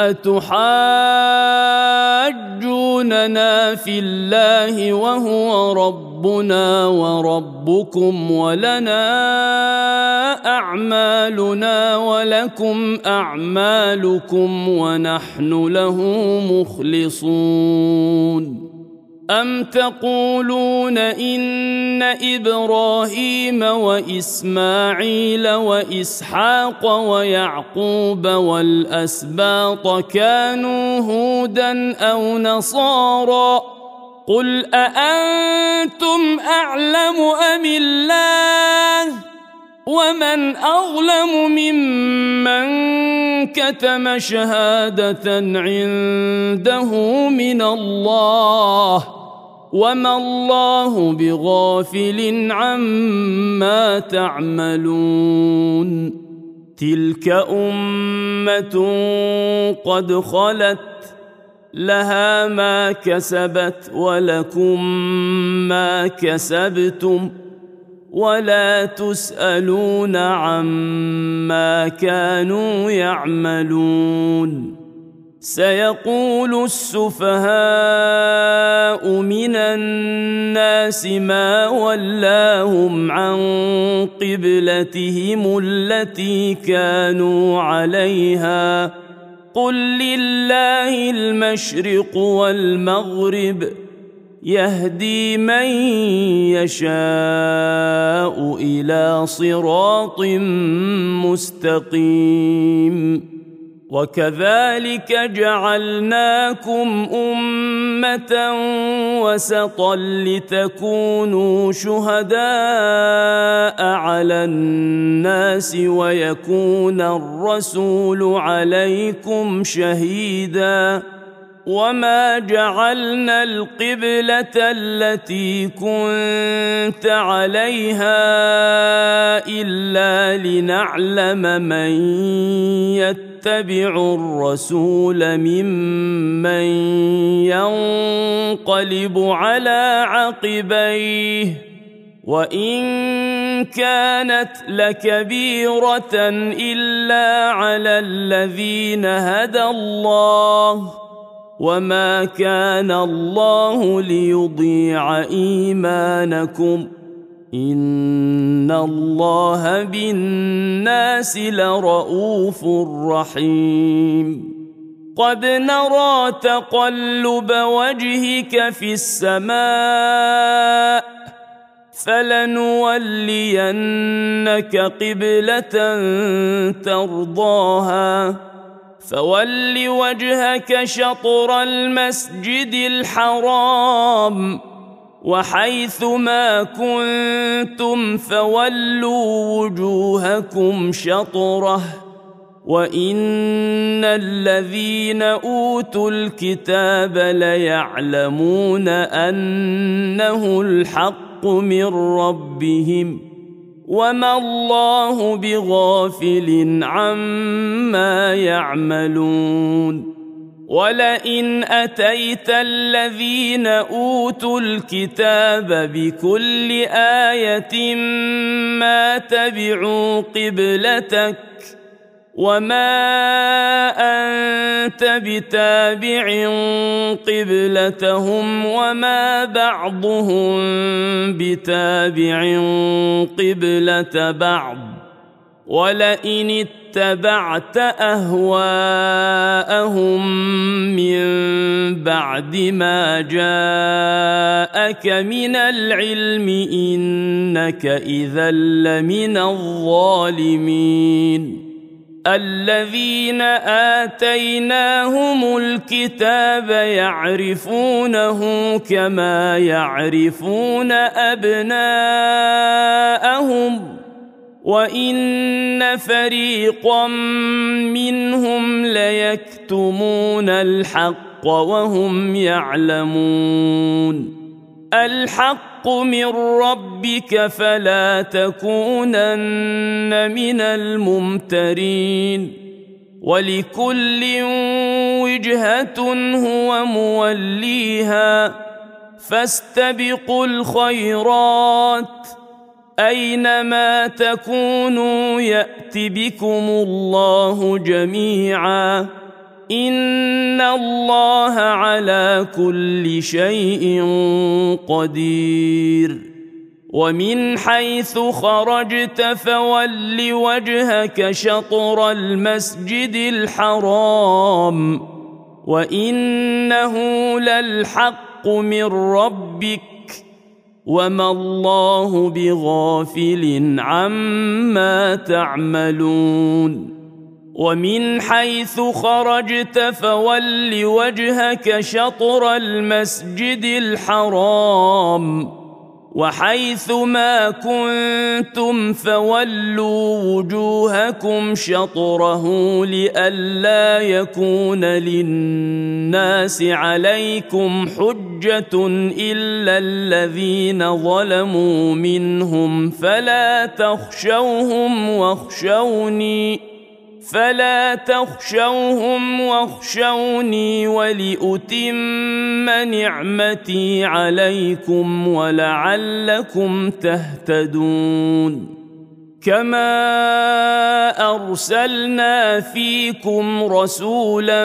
أتحاجوننا في الله وهو ربنا وربكم ولنا أعمالنا ولكم أعمالكم ونحن له مخلصون أم تقولون إن إبراهيم وإسماعيل وإسحاق ويعقوب والأسباط كانوا هودا أو نصارى قل أأنتم أعلم أم الله ومن أظلم ممن كتم شهادة عنده من الله وما الله بغافل عما تعملون تلك أمة قد خلت لها ما كسبت ولكم ما كسبتم ولا تسألون عما كانوا يعملون سيقول السفهاء من الناس ما ولاهم عن قبلتهم التي كانوا عليها قل لله المشرق والمغرب يهدي من يشاء إلى صراط مستقيم وكذلك جعلناكم أمة وسطا لتكونوا شهداء على الناس ويكون الرسول عليكم شهيداً وما جعلنا القبلة التي كنت عليها إلا لنعلم من يتبع الرسول ممن ينقلب على عقبيه وإن كانت لكبيرة إلا على الذين هدى الله وما كان الله ليضيع إيمانكم إن الله بالناس لرؤوف رحيم قد نرى تقلب وجهك في السماء فلنولينك قبلة ترضاها فول وجهك شطر المسجد الحرام وحيث ما كنتم فولوا وجوهكم شطره وإن الذين أوتوا الكتاب ليعلمون أنه الحق من ربهم وما الله بغافل عما يعملون ولئن أتيت الذين أوتوا الكتاب بكل آية ما تبعوا قبلتك وما أنت بتابع قبلتهم وما بعضهم بتابع قبلة بعض ولئن اتبعت أهواءهم بعد ما جاءك من العلم إنك إذا لمن الظالمين الذين آتيناهم الكتاب يعرفونه كما يعرفون أبناءهم وإن فريقا منهم ليكتمون الحق وهم يعلمون الحق من ربك فلا تكونن من الممترين ولكل وجهة هو موليها فاستبقوا الخيرات أينما تكونوا يأت بكم الله جميعا إن الله على كل شيء قدير ومن حيث خرجت فول وجهك شطر المسجد الحرام وإنه للحق من ربك وما الله بغافل عما تعملون ومن حيث خرجت فول وجهك شطر المسجد الحرام وحيث ما كنتم فولوا وجوهكم شطره لئلا يكون للناس عليكم حجة إلا الذين ظلموا منهم فلا تخشوهم واخشوني فلا تخشوهم واخشوني ولأتم نعمتي عليكم ولعلكم تهتدون كما أرسلنا فيكم رسولا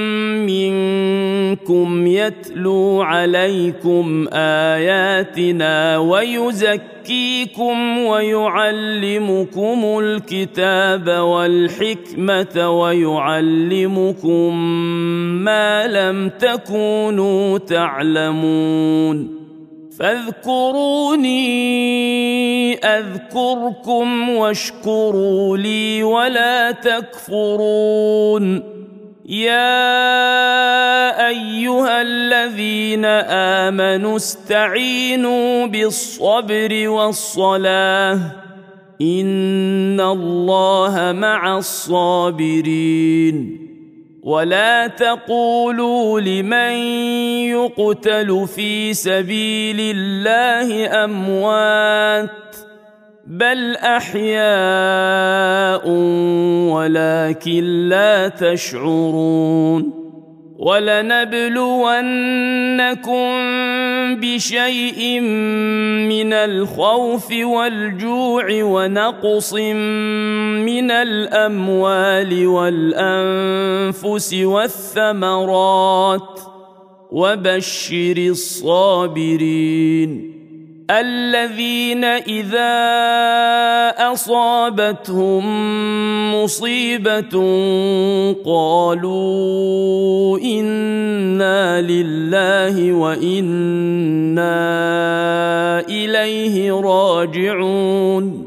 منكم يتلو عليكم آياتنا ويزكيكم ويعلمكم الكتاب والحكمة ويعلمكم ما لم تكونوا تعلمون فاذكروني أذكركم واشكروا لي ولا تكفرون يا أيها الذين آمنوا استعينوا بالصبر والصلاة إن الله مع الصابرين ولا تقولوا لمن يقتل في سبيل الله أموات بل أحياء ولكن لا تشعرون ولنبلونكم بشيء من الخوف والجوع ونقص من الأموال والأنفس والثمرات وبشر الصابرين الذين إذا أصابتهم مصيبة قالوا إنا لله وإنا إليه راجعون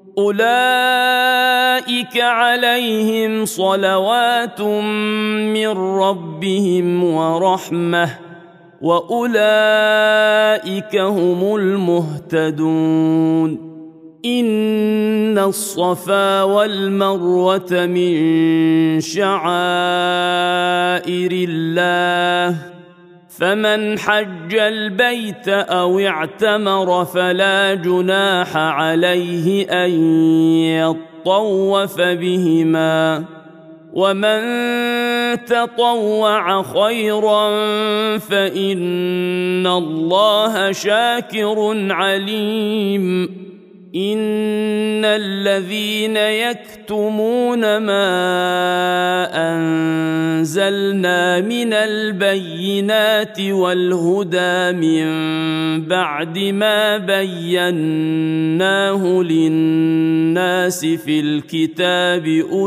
أولئك عليهم صلوات من ربهم ورحمة وأولئك هم المهتدون إن الصفا والمروة من شعائر الله فمن حج البيت أو اعتمر فلا جناح عليه أن يطوف بهما ومن تطوع خيرا فإن الله شاكر عليم إن الذين يكتمون ما أنزل أنزلنا من البينات والهدى من بعد ما بيناه للناس في الكتاب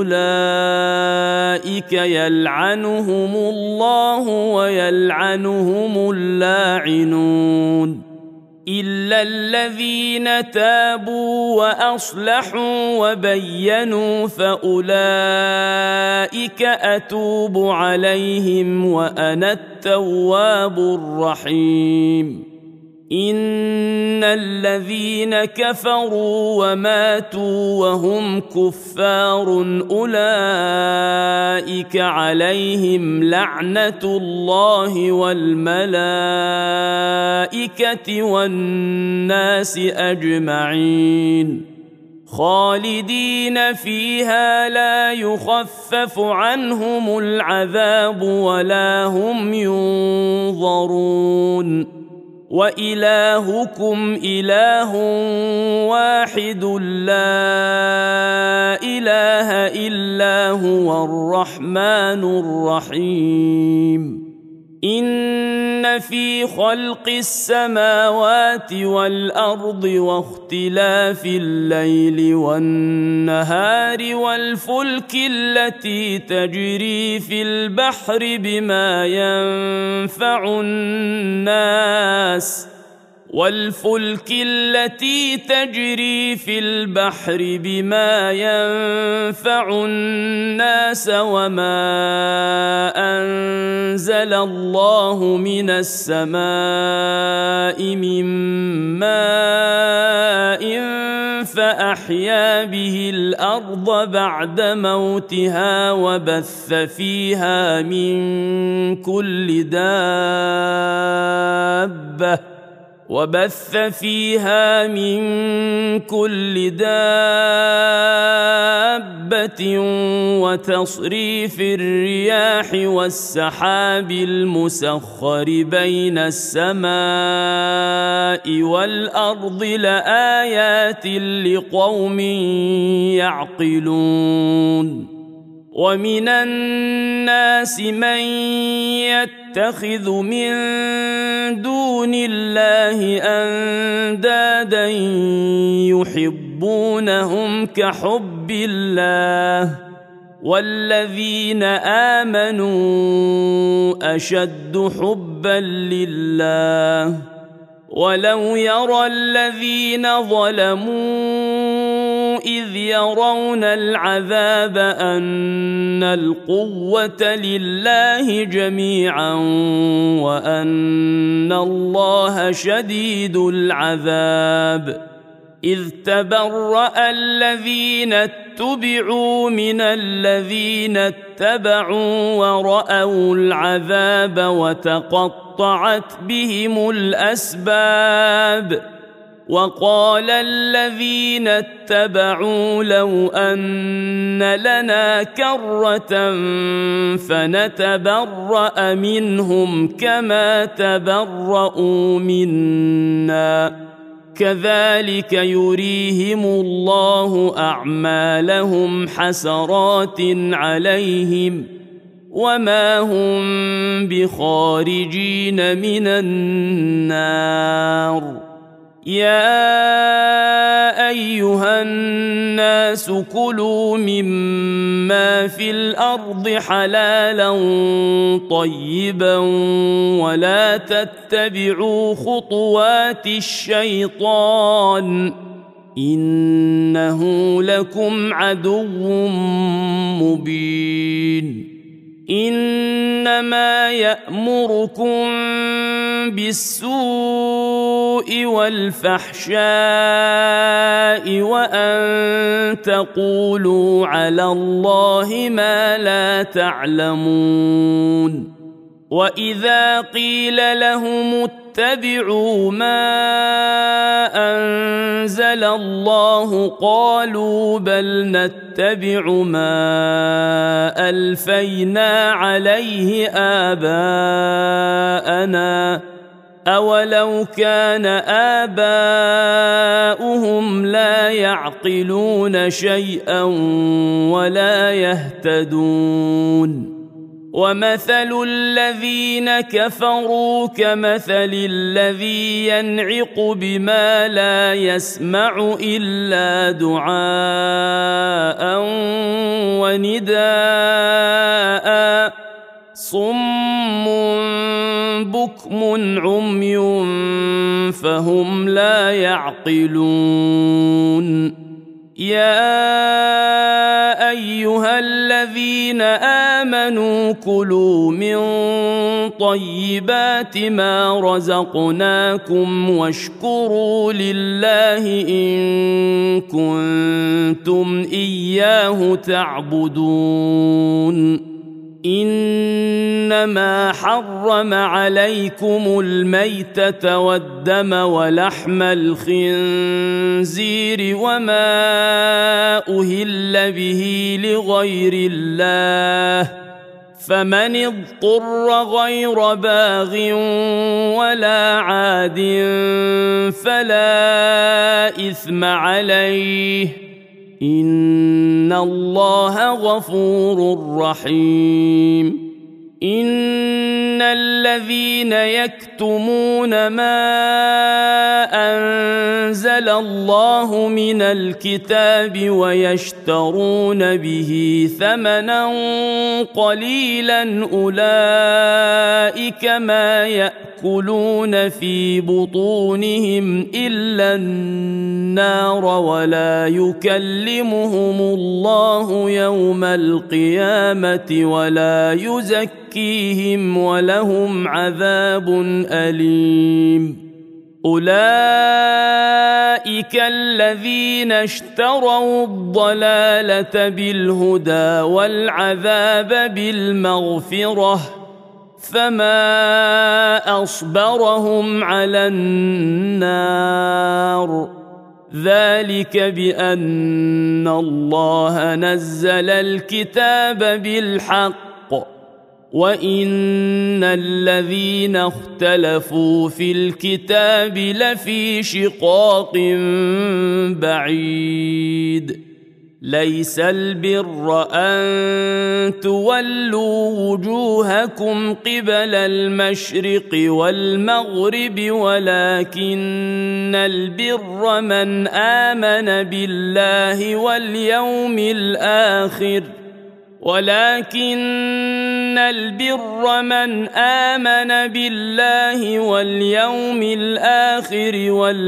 أولئك يلعنهم الله ويلعنهم اللاعنون إلا الذين تابوا وأصلحوا وبينوا فأولئك أتوب عليهم وأنا التواب الرحيم إن الذين كفروا وماتوا وهم كفار أولئك عليهم لعنة الله والملائكة والناس أجمعين خالدين فيها لا يخفف عنهم العذاب ولا هم ينظرون وإلهكم إله واحد لا إله إلا هو الرحمن الرحيم إن في خلق السماوات والأرض واختلاف الليل والنهار والفلك التي تجري في البحر بما ينفع الناس والفلك التي تجري في البحر بما ينفع الناس وما أنزل الله من السماء من ماء فأحيا به الأرض بعد موتها وبث فيها من كل دابة وبث فيها من كل دابة وتصريف الرياح والسحاب المسخر بين السماء والأرض لآيات لقوم يعقلون ومن الناس من يتخذ من دون الله أندادا يحبونهم كحب الله والذين آمنوا أشد حبا لله ولو يرى الذين ظلموا إذ يرون العذاب أن القوة لله جميعا وأن الله شديد العذاب إذ تبرأ الذين اتبعوا من الذين اتبعوا ورأوا العذاب وتقطعت بهم الأسباب وقال الذين اتبعوا لو أن لنا كرة فنتبرأ منهم كما تبرؤوا منا كذلك يريهم الله أعمالهم حسرات عليهم وما هم بخارجين من النار يا أيها الناس كلوا مما في الأرض حلالا طيبا ولا تتبعوا خطوات الشيطان إنه لكم عدو مبين إنما يأمركم بالسوء والفحشاء وأن تقولوا على الله ما لا تعلمون وإذا قيل لهم اتبعوا ما أنزل الله قالوا بل نتبع ما ألفينا عليه آباءنا أولو كان آباؤهم لا يعقلون شيئا ولا يهتدون ومثل الذين كفروا كمثل الذي ينعق بما لا يسمع إلا دعاء ونداء صم بكم عمي فهم لا يعقلون يا أيها الذين آمنوا كلوا من طيبات ما رزقناكم واشكروا لله إن كنتم إياه تعبدون إنما حرم عليكم الميتة والدم ولحم الخنزير وما أهل به لغير الله فمن اضطر غير باغ ولا عاد فلا إثم عليه إن الله غفور رحيم إن الذين يكتمون ما أنزل الله من الكتاب ويشترون به ثمنا قليلا أولئك ما يأكلون في بطونهم إلا النار ولا يكلمهم الله يوم القيامة ولا يزكيهم ولهم عذاب أليم أولئك الذين اشتروا الضلالة بالهدى والعذاب بالمغفرة فما أصبرهم على النار ذلك بأن الله نزل الكتاب بالحق وإن الذين اختلفوا في الكتاب لفي شقاق بعيد ليس البر أن تولوا وجوهكم قبل المشرق والمغرب ولكن البر من آمن بالله واليوم الآخر ولكن البر من آمن بالله واليوم الآخر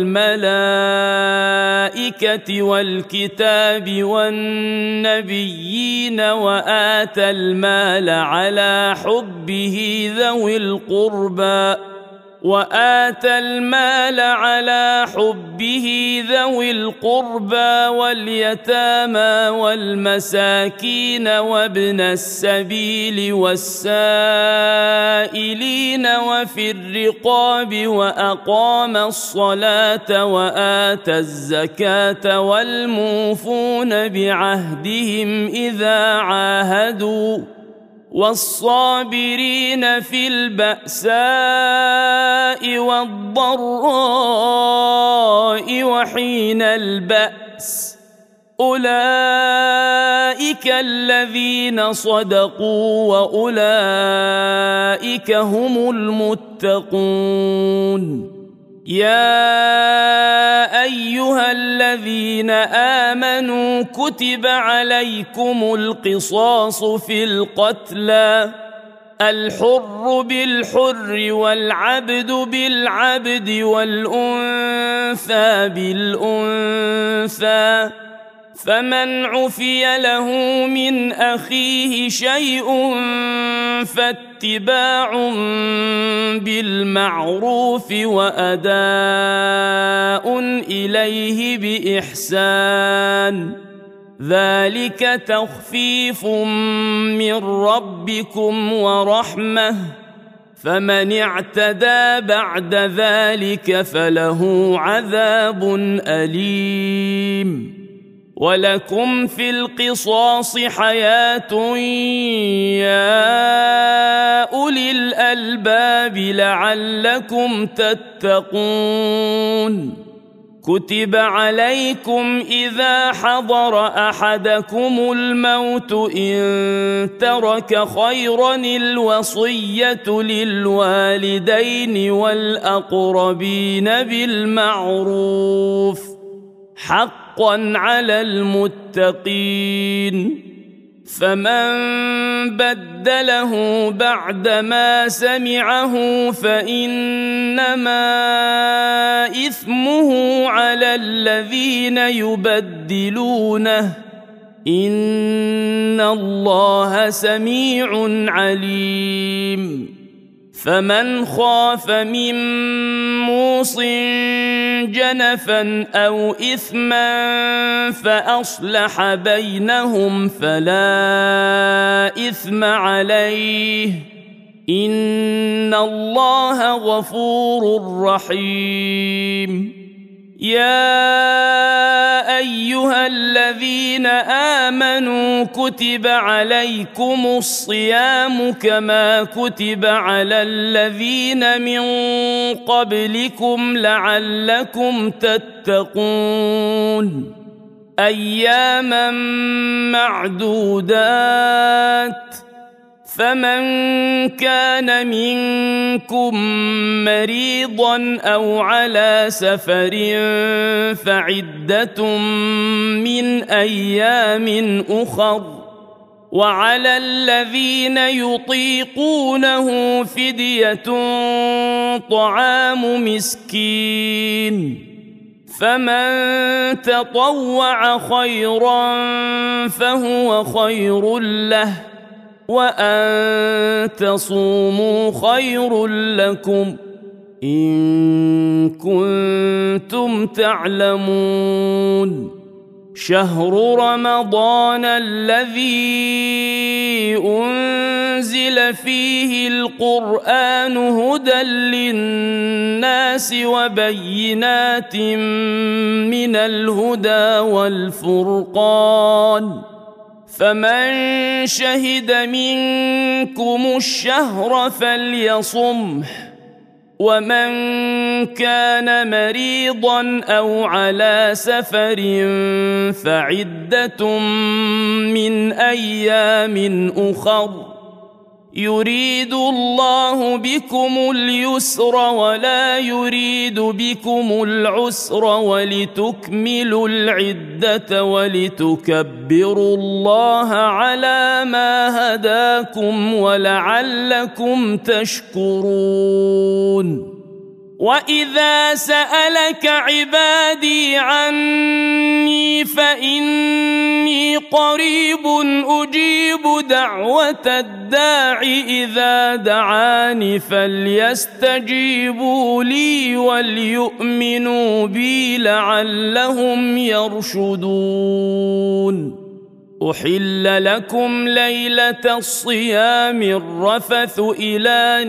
والملائكة والكتاب والنبيين وآتى المال على حبه ذوي القربى وآتى المال على حبه ذوي القربى واليتامى والمساكين وابن السبيل والسائلين وفي الرقاب وأقام الصلاة وآتى الزكاة والموفون بعهدهم إذا عاهدوا والصابرين في البأساء والضراء وحين البأس أولئك الذين صدقوا وأولئك هم المتقون يا أيها الذين آمنوا كتب عليكم القصاص في القتلى الحر بالحر والعبد بالعبد والأنثى بالأنثى فمن عفي له من أخيه شيء فاتباع بالمعروف وأداء إليه بإحسان ذلك تخفيف من ربكم ورحمة فمن اعتدى بعد ذلك فله عذاب أليم ولكم في القصاص حياة يا أولي الألباب لعلكم تتقون كتب عليكم إذا حضر أحدكم الموت إن ترك خيرا الوصية للوالدين والأقربين بالمعروف حقا على المتقين. فمن بدله بعدما سمعه فإنما إثمه على الذين يبدلونه إن الله سميع عليم. فمن خاف من موص جنفا أو إثما فأصلح بينهم فلا إثم عليه إن الله غفور رحيم. يا أيها الذين آمنوا كتب عليكم الصيام كما كتب على الذين من قبلكم لعلكم تتقون. أياما معدودات، فمن كان منكم مريضا أو على سفر فعدة من أيام أخر، وعلى الذين يطيقونه فدية طعام مسكين، فمن تطوع خيرا فهو خير له، وأن تصوموا خير لكم إن كنتم تعلمون. شهر رمضان الذي أنزل فيه القرآن هدى للناس وبينات من الهدى والفرقان، فمن شهد منكم الشهر فليصمه، ومن كان مريضا أو على سفر فعدة من أيام أخر، يريد الله بكم اليسر ولا يريد بكم العسر ولتكملوا العدة ولتكبروا الله على ما هداكم ولعلكم تشكرون. وإذا سألك عبادي عني فإني قريب أجيب دعوة الداع إذا دعاني فليستجيبوا لي وليؤمنوا بي لعلهم يرشدون. أحل لكم ليلة الصيام الرفث إلى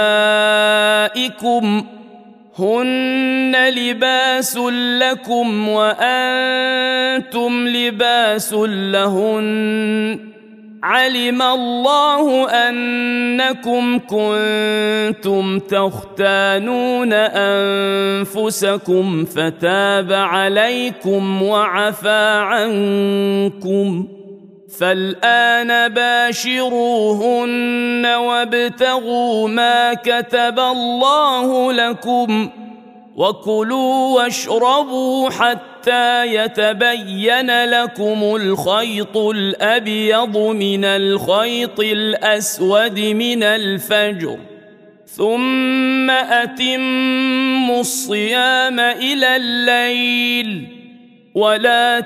نسائكم هن لباس لكم وأنتم لباس لهن، علم الله أنكم كنتم تختانون أنفسكم فتاب عليكم وعفى عنكم، فالآن باشروهن وابتغوا ما كتب الله لكم، وكلوا واشربوا حتى يتبين لكم الخيط الأبيض من الخيط الأسود من الفجر، ثم أتموا الصيام إلى الليل، ولا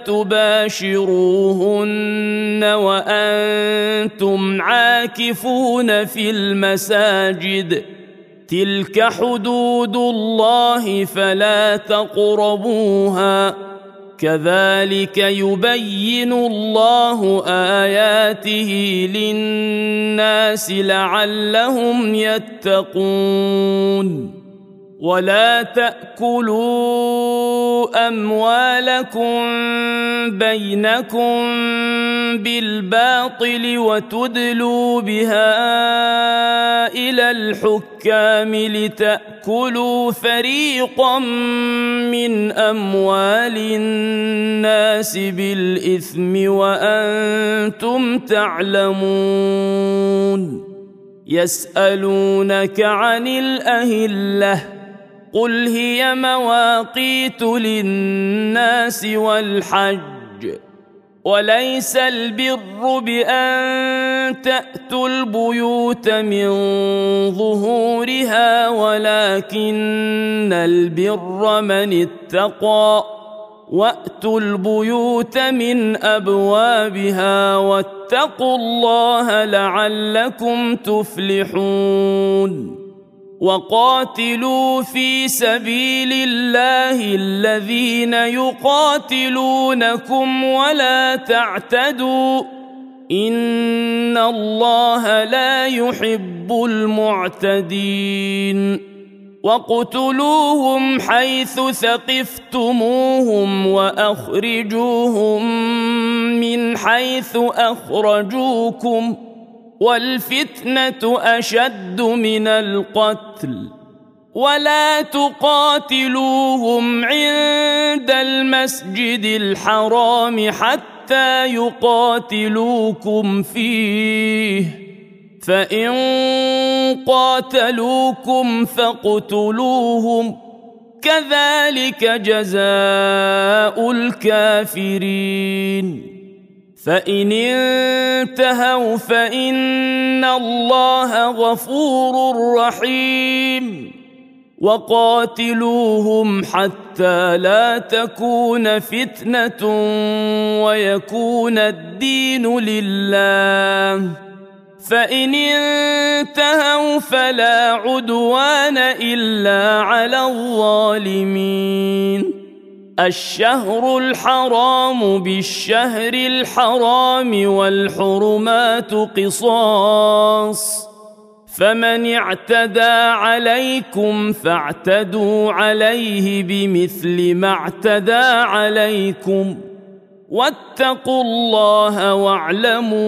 تباشروهن وأنتم عاكفون في المساجد، تلك حدود الله فلا تقربوها، كذلك يبين الله آياته للناس لعلهم يتقون. ولا تأكلوا أموالكم بينكم بالباطل وتدلوا بها إلى الحكام لتأكلوا فريقا من أموال الناس بالإثم وأنتم تعلمون يسألونك عن الأهلة قل هي مواقيت للناس والحج وليس البر بأن تأتوا البيوت من ظهورها ولكن البر من اتقى وأتوا البيوت من أبوابها واتقوا الله لعلكم تفلحون وقاتلوا في سبيل الله الذين يقاتلونكم ولا تعتدوا إن الله لا يحب المعتدين واقتلوهم حيث ثقفتموهم وأخرجوهم من حيث أخرجوكم والفتنة أشد من القتل ولا تقاتلوهم عند المسجد الحرام حتى يقاتلوكم فيه فإن قاتلوكم فاقتلوهم كذلك جزاء الكافرين فإن انتهوا فإن الله غفور رحيم وقاتلوهم حتى لا تكون فتنة ويكون الدين لله فإن انتهوا فلا عدوان إلا على الظالمين الشهر الحرام بالشهر الحرام والحرمات قصاص فمن اعتدى عليكم فاعتدوا عليه بمثل ما اعتدى عليكم واتقوا الله واعلموا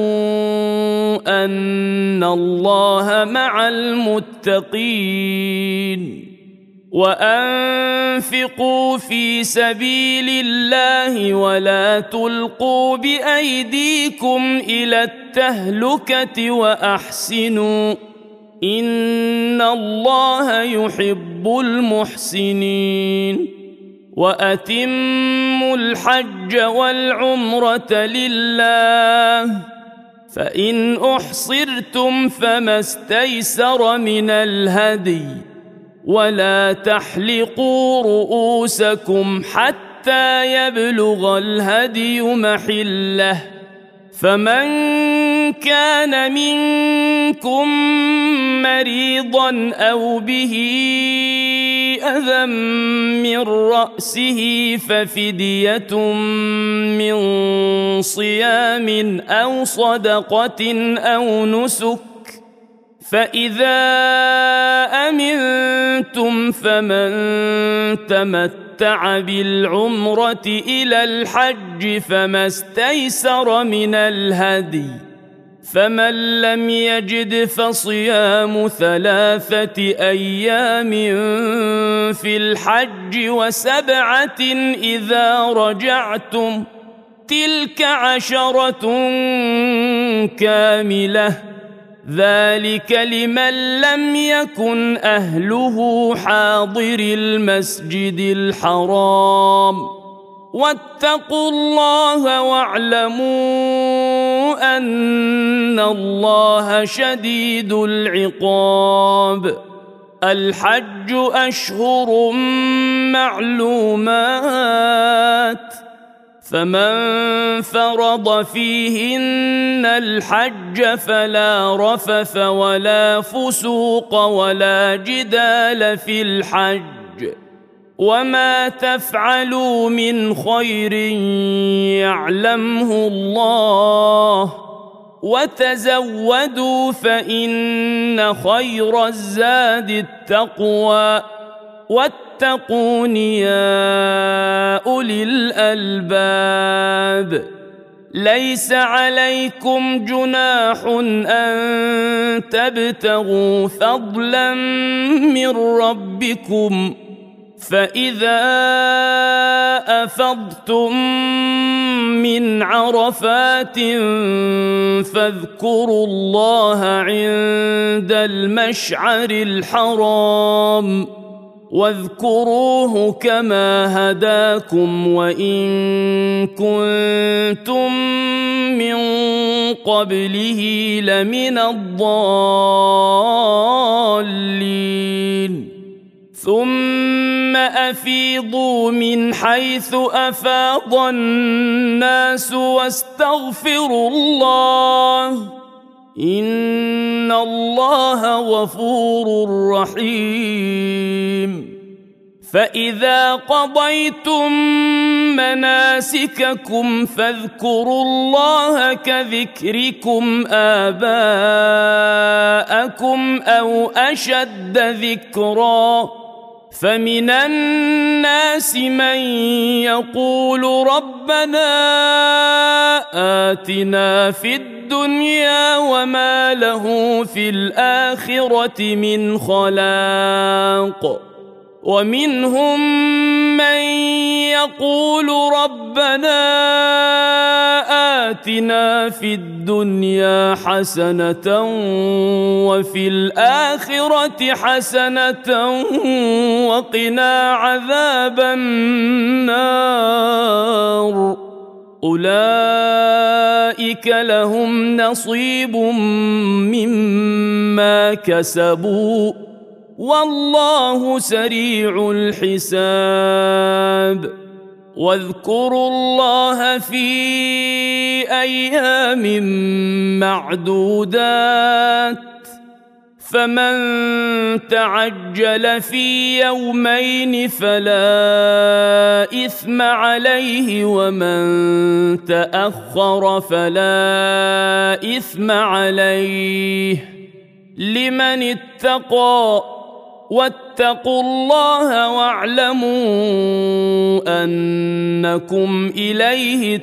أن الله مع المتقين وأنفقوا في سبيل الله ولا تلقوا بأيديكم إلى التهلكة وأحسنوا إن الله يحب المحسنين وأتموا الحج والعمرة لله فإن أحصرتم فما استيسر من الهدي ولا تحلقوا رؤوسكم حتى يبلغ الهدي محله فمن كان منكم مريضا أو به أذى من رأسه ففدية من صيام أو صدقة أو نسك فإذا أمنتم فمن تمتع بالعمرة إلى الحج فما استيسر من الهدي فمن لم يجد فصيام ثلاثة أيام في الحج وسبعة إذا رجعتم تلك عشرة كاملة ذلك لمن لم يكن أهله حاضر المسجد الحرام واتقوا الله واعلموا أن الله شديد العقاب الحج أشهر معلومات فمن فرض فيهن الحج فلا رفث ولا فسوق ولا جدال في الحج وما تفعلوا من خير يعلمه الله وتزودوا فإن خير الزاد التقوى واتقون يا أولي الألباب ليس عليكم جناح أن تبتغوا فضلا من ربكم فإذا أفضتم من عرفات فاذكروا الله عند المشعر الحرام واذكروه كما هداكم وإن كنتم من قبله لمن الضالين ثم أفيضوا من حيث أفاض الناس واستغفروا الله إن الله غفور رحيم فإذا قضيتم مناسككم فاذكروا الله كذكركم آباءكم أو أشد ذكرًا فمن الناس من يقول ربنا آتنا في الدنيا وما له في الآخرة من خلاق ومنهم من يقول ربنا آتنا في الدنيا حسنة وفي الآخرة حسنة وقنا عذاب النار أولئك لهم نصيب مما كسبوا والله سريع الحساب واذكروا الله في أيام معدودات فمن تعجل في يومين فلا إثم عليه ومن تأخر فلا إثم عليه لمن اتقى واتقوا الله واعلموا أنكم إليه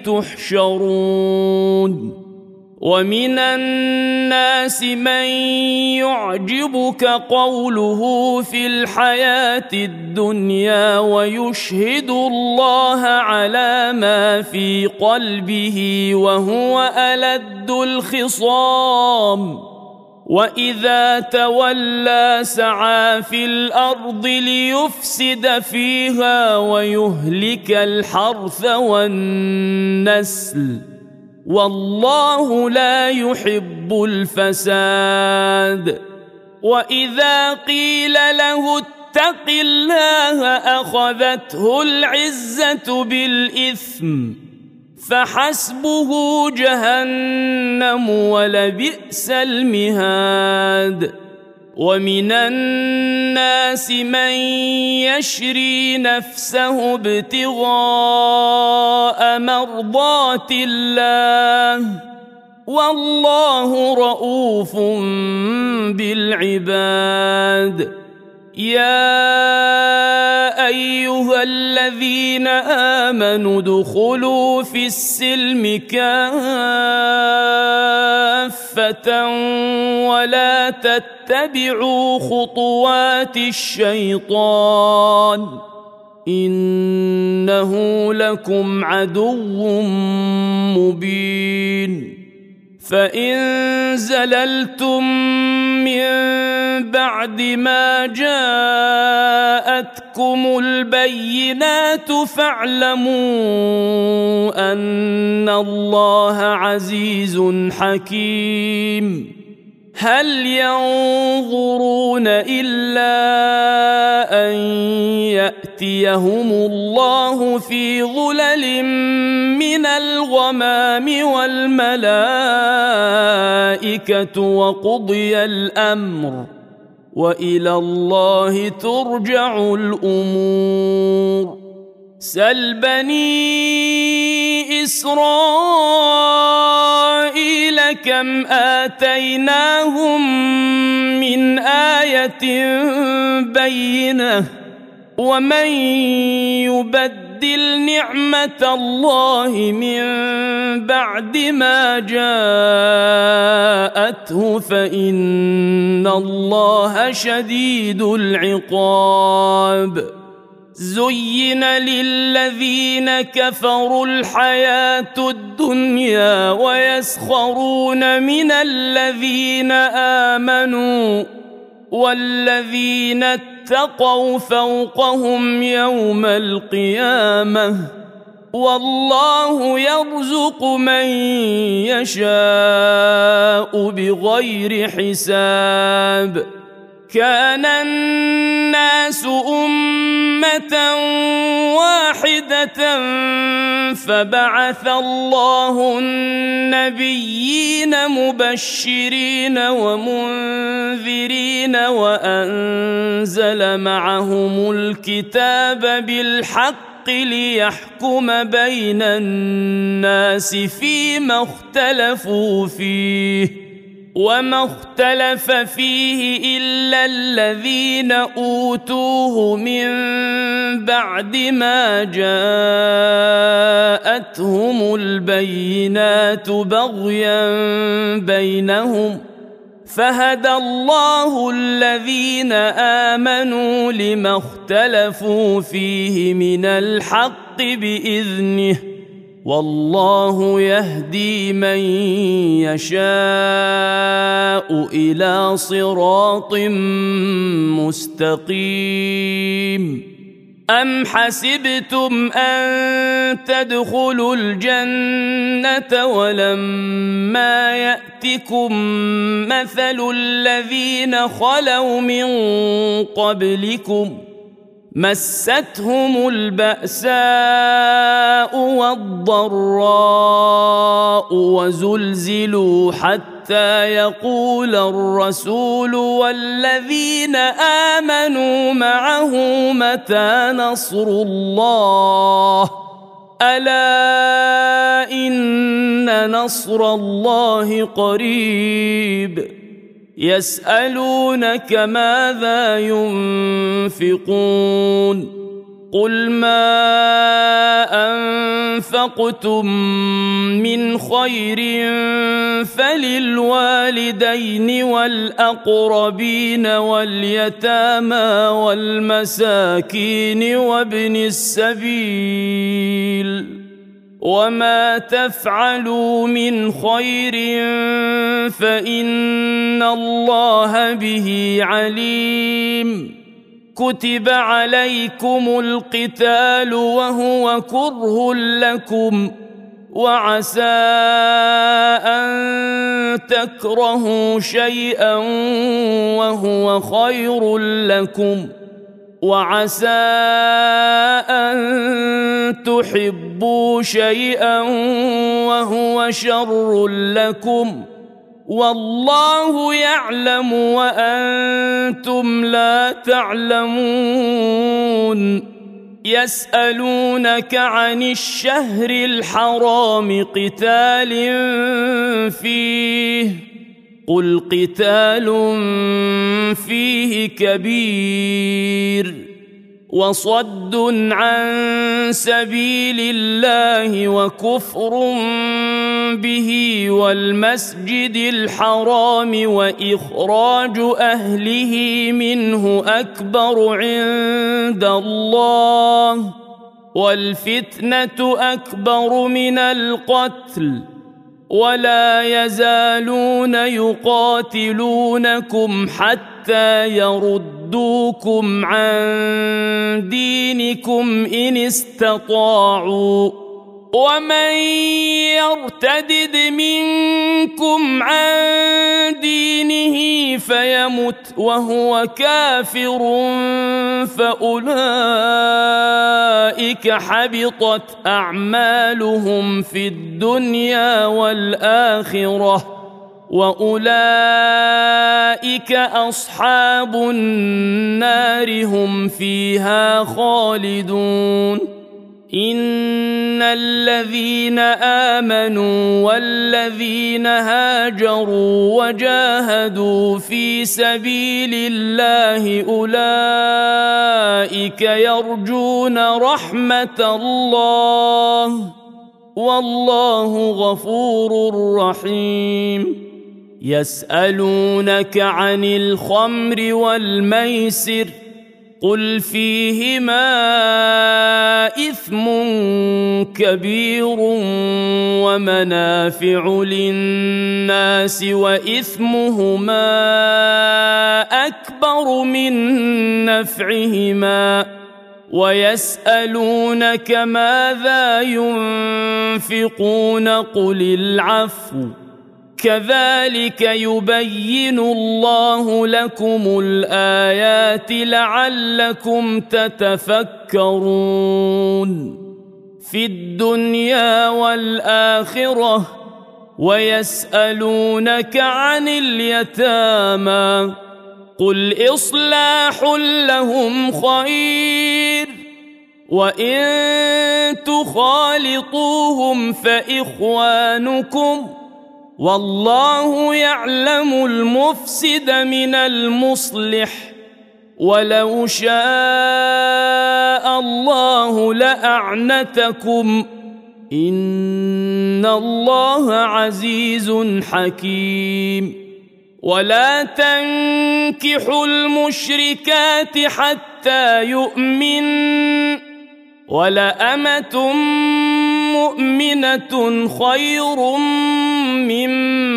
تحشرون ومن الناس من يعجبك قوله في الحياة الدنيا ويشهد الله على ما في قلبه وهو ألد الخصام وإذا تولى سعى في الأرض ليفسد فيها ويهلك الحرث والنسل والله لا يحب الفساد وإذا قيل له اتق الله أخذته العزة بالإثم فحسبه جهنم ولبئس المهاد ومن الناس من يشري نفسه ابتغاء مرضات الله والله رؤوف بالعباد يا أيها الذين آمنوا ادخلوا في السلم كافة ولا تتبعوا خطوات الشيطان إنه لكم عدو مبين فإن زللتم من بعد ما جاءتكم البينات فاعلموا أن الله عزيز حكيم هل ينظرون إلا أن يأتيهم الله في ظلل من الغمام والملائكة وقضي الأمر وإلى الله ترجع الأمور سل بني إسرائيل كم آتيناهم من آية بينة ومن يبدل يبدل نعمة الله من بعد ما جاءته فإن الله شديد العقاب. زين للذين كفروا الحياة الدنيا ويسخرون من الذين آمنوا والذين اتقوا فوقهم يوم القيامة والله يرزق من يشاء بغير حساب. كان الناس أمة واحدة فبعث الله النبيين مبشرين ومنذرين وأنزل معهم الكتاب بالحق ليحكم بين الناس فيما اختلفوا فيه وما اختلف فيه إلا الذين أوتوه من بعد ما جاءتهم البينات بغيا بينهم فهدى الله الذين آمنوا لما اختلفوا فيه من الحق بإذنه والله يهدي من يشاء إلى صراط مستقيم. أم حسبتم أن تدخلوا الجنة ولما يأتكم مثل الذين خلوا من قبلكم مستهم البأساء والضراء وزلزلوا حتى يقول الرسول والذين آمنوا معه متى نصر الله ألا إن نصر الله قريب. يسألونك ماذا ينفقون قل ما أنفقتم من خير فللوالدين والأقربين واليتامى والمساكين وابن السبيل وما تفعلوا من خير فإن الله به عليم. كتب عليكم القتال وهو كره لكم وعسى أن تكرهوا شيئا وهو خير لكم وعسى أن تحبوا شيئا وهو شر لكم والله يعلم وأنتم لا تعلمون. يسألونك عن الشهر الحرام قتال فيه قل قتال فيه كبير وصد عن سبيل الله وكفر به والمسجد الحرام وإخراج أهله منه أكبر عند الله والفتنة أكبر من القتل ولا يزالون يقاتلونكم حتى يردوكم عن دينكم إن استطاعوا ومن يرتدد منكم عن دينه فيمت وهو كافر فأولئك حبطت أعمالهم في الدنيا والآخرة وأولئك أصحاب النار هم فيها خالدون. إن الذين آمنوا والذين هاجروا وجاهدوا في سبيل الله أولئك يرجون رحمة الله والله غفور رحيم. يسألونك عن الخمر والميسر قل فيهما إثم كبير ومنافع للناس وإثمهما أكبر من نفعهما ويسألونك ماذا ينفقون قل العفو كذلك يبين الله لكم الآيات لعلكم تتفكرون في الدنيا والآخرة. ويسألونك عن اليتامى قل إصلاح لهم خير وإن تخالطوهم فإخوانكم والله يعلم المفسد من المصلح ولو شاء الله لأعنتكم إن الله عزيز حكيم. ولا تنكحوا المشركات حتى يؤمن ولأمة مؤمنة خير من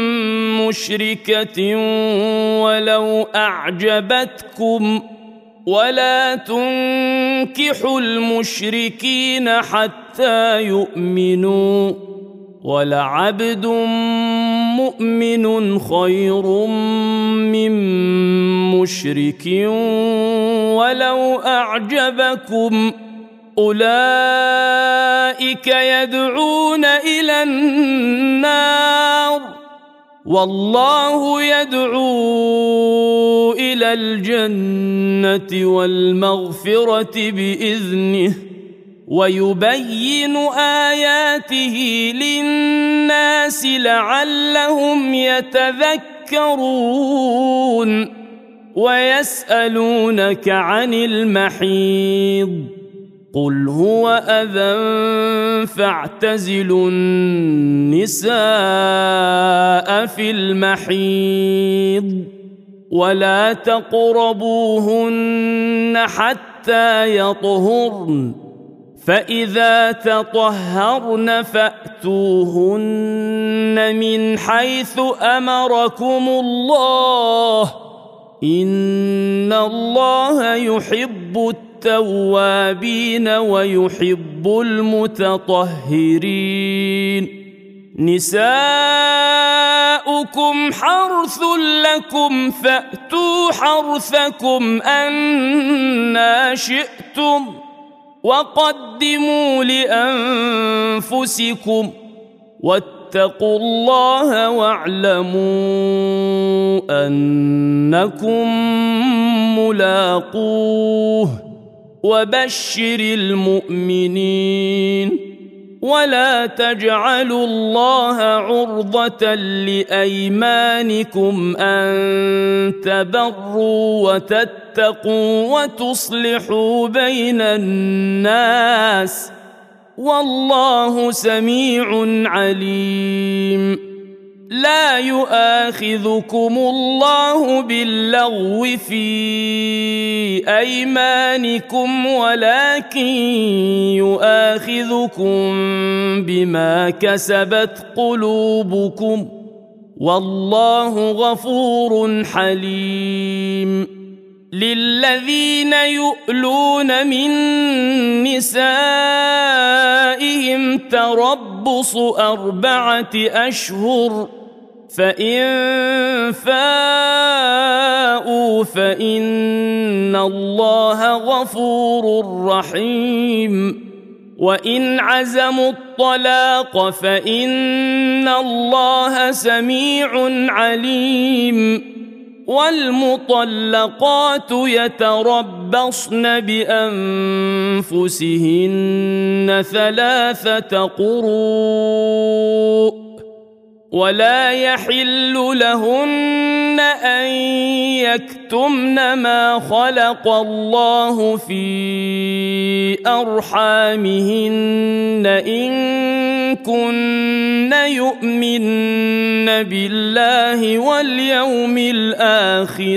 مشركة ولو أعجبتكم ولا تنكحوا المشركين حتى يؤمنوا ولعبد مؤمن خير من مشرك ولو أعجبكم أولئك يدعون إلى النار والله يدعو إلى الجنة والمغفرة بإذنه ويبين آياته للناس لعلهم يتذكرون. ويسألونك عن المحيض قل هو أذى فاعتزلوا النساء في المحيض ولا تقربوهن حتى يطهرن فإذا تطهرن فأتوهن من حيث أمركم الله إن الله يحب التوابين ويحب المتطهرين. نساؤكم حرث لكم فأتوا حرثكم أنى شئتم وقدموا لأنفسكم واتقوا الله واعلموا أنكم ملاقوه وبشر المؤمنين. ولا تجعلوا الله عرضة لأيمانكم أن تبروا وتتقوا وتصلحوا بين الناس والله سميع عليم. لا يؤاخذكم الله باللغو في أيمانكم ولكن يؤاخذكم بما كسبت قلوبكم والله غفور حليم. للذين يؤلون من نسائهم تربص أربعة أشهر فإن فاءوا فإن الله غفور رحيم. وإن عزموا الطلاق فإن الله سميع عليم. والمطلقات يتربصن بأنفسهن ثلاثة قروء ولا يحل لهن أن يكتمن ما خلق الله في أرحامهن إن كن يؤمن بالله واليوم الآخر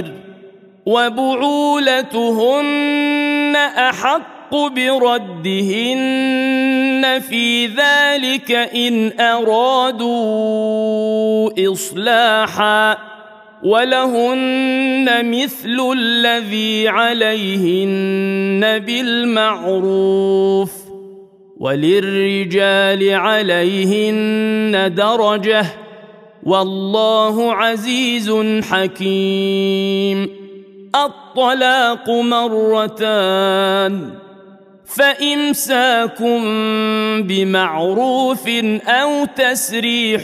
وبعولتهن أحق بردهن في ذلك إن أرادوا إصلاحا ولهن مثل الذي عليهن بالمعروف وللرجال عليهن درجة والله عزيز حكيم. الطلاق مرتان فإمساك بمعروف أو تسريح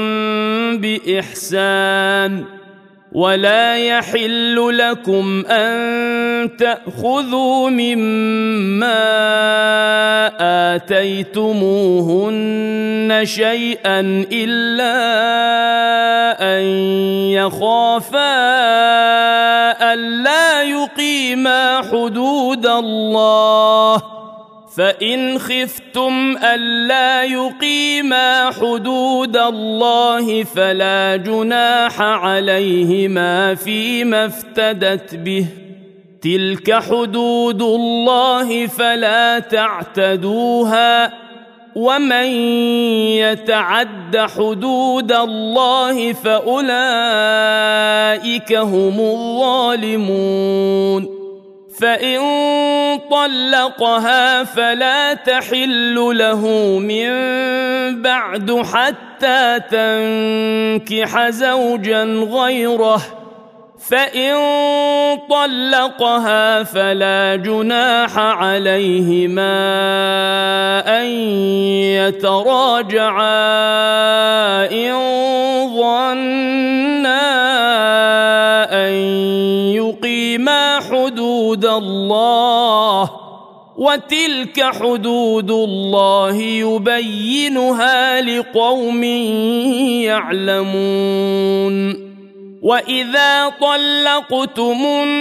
بإحسان ولا يحل لكم أن تأخذوا مما آتيتموهن شيئا إلا أن يخافا ألا يقيما حدود الله فإن خفتم ألا يقيما حدود الله فلا جناح عليهما فيما افتدت به تلك حدود الله فلا تعتدوها ومن يتعد حدود الله فأولئك هم الظالمون. فإن طلقها فلا تحل له من بعد حتى تنكح زوجا غيره فإن طلقها فلا جناح عليهما أن يتراجعا إن ظنا أن يقيما حدود الله وتلك حدود الله يبينها لقوم يعلمون. وإذا طلقتم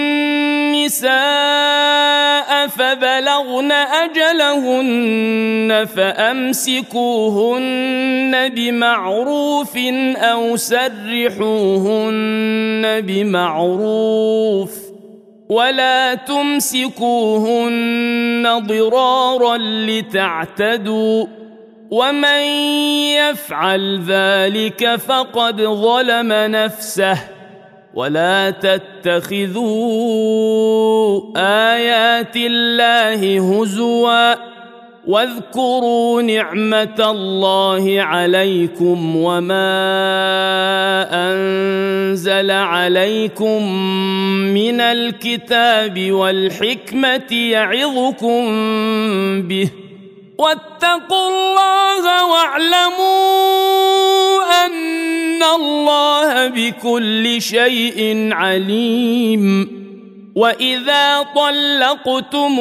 النساء فبلغن أجلهن فأمسكوهن بمعروف أو سرحوهن بمعروف ولا تمسكوهن ضرارا لتعتدوا ومن يفعل ذلك فقد ظلم نفسه ولا تتخذوا آيات الله هزوا واذكروا نعمة الله عليكم وما أنزل عليكم من الكتاب والحكمة يعظكم به واتقوا الله واعلموا أن الله بكل شيء عليم. وإذا طلقتم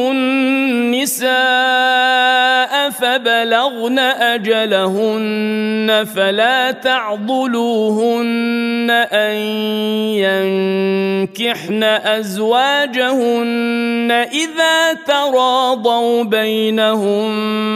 النساء فبلغن أجلهن فلا تعضلوهن أن ينكحن أزواجهن إذا تراضوا بينهم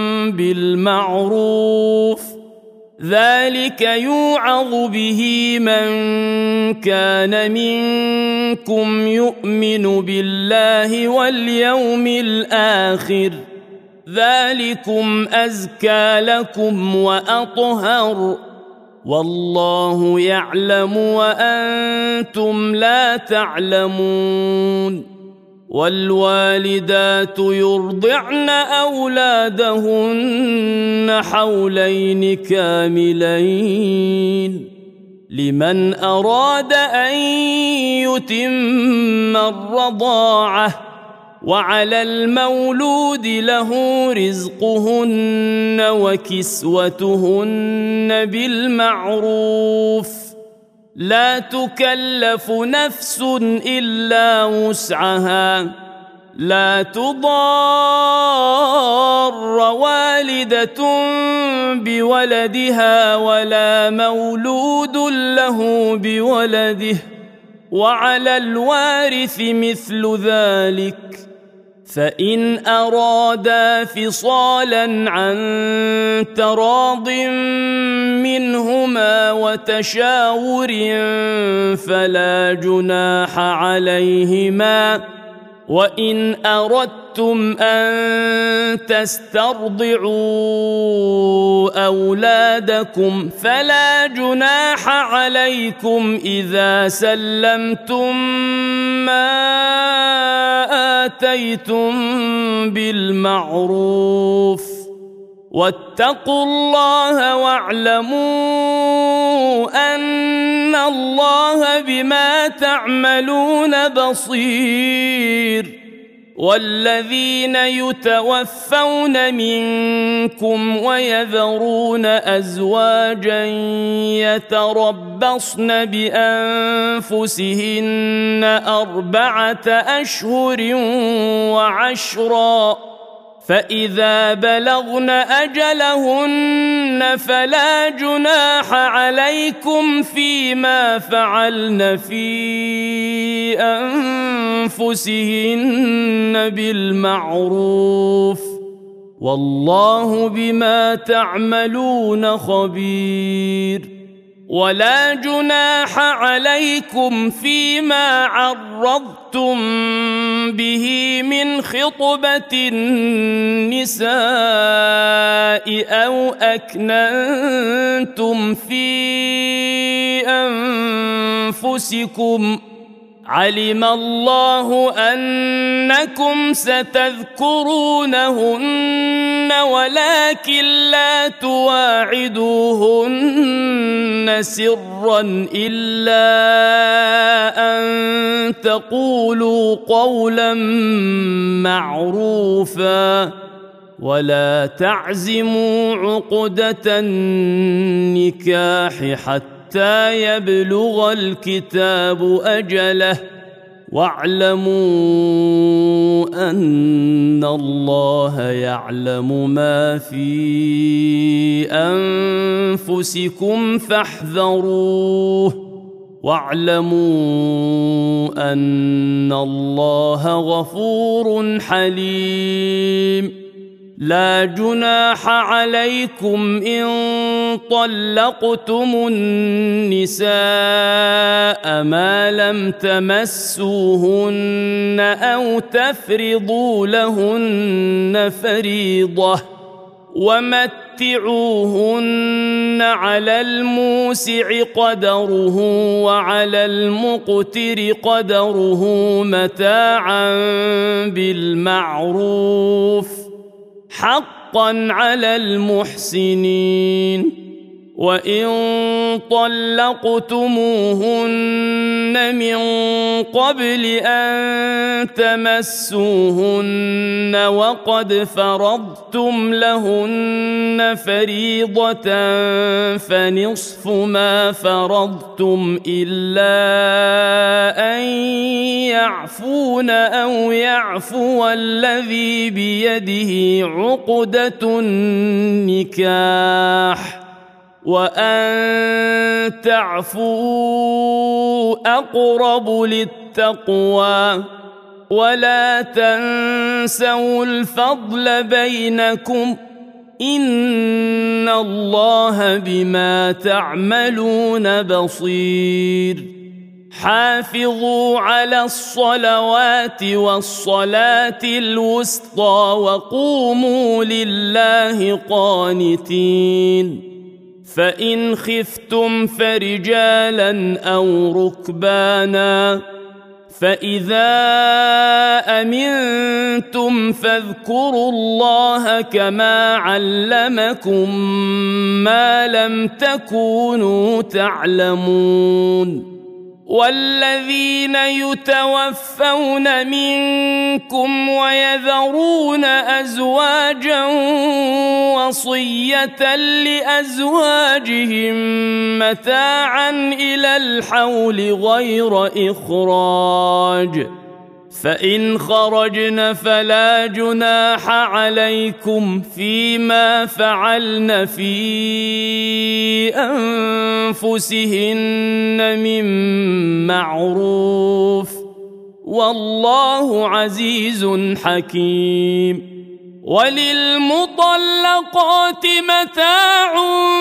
بالمعروف ذلك يوعظ به من كان منكم يؤمن بالله واليوم الآخر ذلكم أزكى لكم وأطهر والله يعلم وأنتم لا تعلمون. والوالدات يرضعن أولادهن حولين كاملين لمن أراد أن يتم الرضاعة وعلى المولود له رزقهن وكسوتهن بالمعروف لا تكلف نفس إلا وسعها لا تضار والدة بولدها ولا مولود له بولده وعلى الوارث مثل ذلك فإن أرادا فصالا عن تراض منهما وتشاور فلا جناح عليهما وإن أردتم أن تسترضعوا أولادكم فلا جناح عليكم إذا سلمتم ما آتيتم بالمعروف واتقوا الله واعلموا أن الله بما تعملون بصير والذين يتوفون منكم ويذرون أزواجا يتربصن بأنفسهن أربعة أشهر وعشرا فإذا بلغن أجلهن فلا جناح عليكم فيما فعلن في أنفسهن بالمعروف والله بما تعملون خبير ولا جناح عليكم فيما عرضتم به من خطبة النساء أو أكننتم في أنفسكم علم الله أنكم ستذكرونهن ولكن لا تواعدوهن سرا إلا أن تقولوا قولا معروفا ولا تعزموا عقدة النكاح حتى حتى يبلغ الكتاب أجله واعلموا أن الله يعلم ما في أنفسكم فاحذروه واعلموا أن الله غفور حليم لا جناح عليكم إن طلقتم النساء ما لم تمسوهن أو تفرضوا لهن فريضة ومتعوهن على الموسع قدره وعلى المقتر قدره متاعا بالمعروف حقا على المحسنين وإن طلقتموهن من قبل أن تمسوهن وقد فرضتم لهن فريضة فنصف ما فرضتم إلا أن يعفون أو يعفو الذي بيده عقدة النكاح وأن تعفوا أقرب للتقوى ولا تنسوا الفضل بينكم إن الله بما تعملون بصير حافظوا على الصلوات والصلاة الوسطى وقوموا لله قانتين فإن خفتم فرجالا أو ركبانا فإذا أمنتم فاذكروا الله كما علمكم ما لم تكونوا تعلمون والذين يتوفون منكم ويذرون أزواجا وصية لأزواجهم متاعا إلى الحول غير إخراج، فإن خرجن فلا جناح عليكم فيما فعلن في أنفسهن من معروف، والله عزيز حكيم. وللمطلقات متاع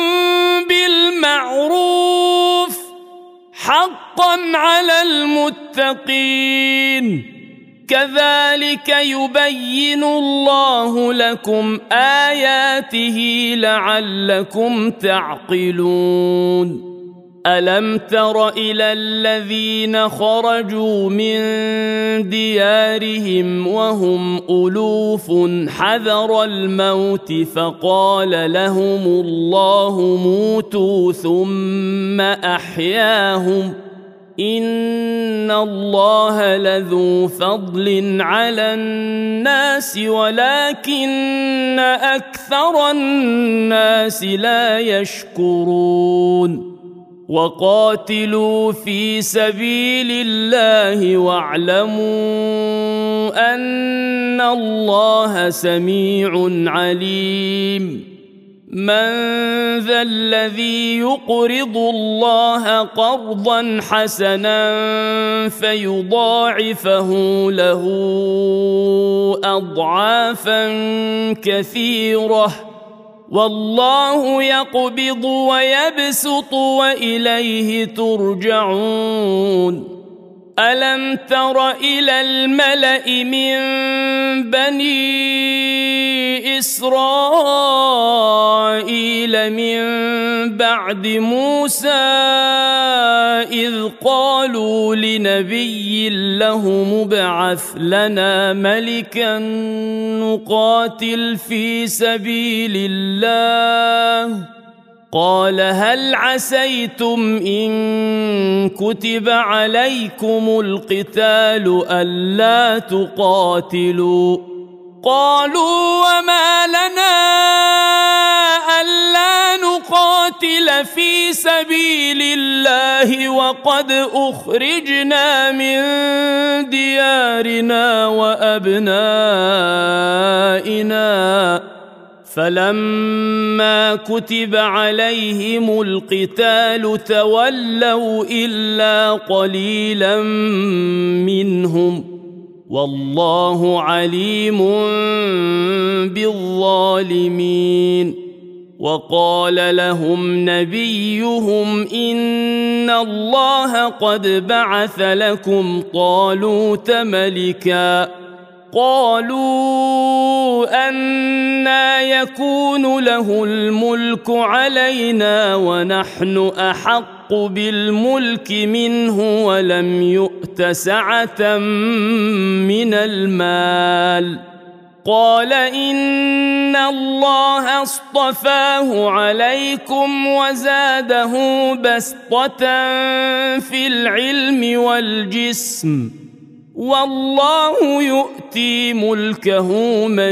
بالمعروف حقا على المتقين، كذلك يبين الله لكم آياته لعلكم تعقلون. ألم تر إلى الذين خرجوا من ديارهم وهم ألوف حذر الموت فقال لهم الله موتوا ثم أحياهم، إن الله لذو فضل على الناس ولكن أكثر الناس لا يشكرون. وقاتلوا في سبيل الله واعلموا أن الله سميع عليم. من ذا الذي يقرض الله قرضا حسنا فيضاعفه له أضعافا كثيرة، والله يقبض ويبسط وإليه ترجعون. ألم تر إلى الملأ من بني إسرائيل من بعد موسى إذ قالوا لنبي له مبعث لنا ملكا نقاتل في سبيل الله، قال هل عسيتم إن كتب عليكم القتال ألا تقاتلوا؟ قالوا وما لنا ألا نقاتل في سبيل الله وقد أخرجنا من ديارنا وأبنائنا، فلما كتب عليهم القتال تولوا إلا قليلا منهم، والله عليم بالظالمين. وقال لهم نبيهم إن الله قد بعث لكم طالوت ملكا، قالوا أنى يكون له الملك علينا ونحن أحق بالملك منه ولم يؤت سعة من المال، قال إن الله اصطفاه عليكم وزاده بسطة في العلم والجسم، والله يؤتي ملكه من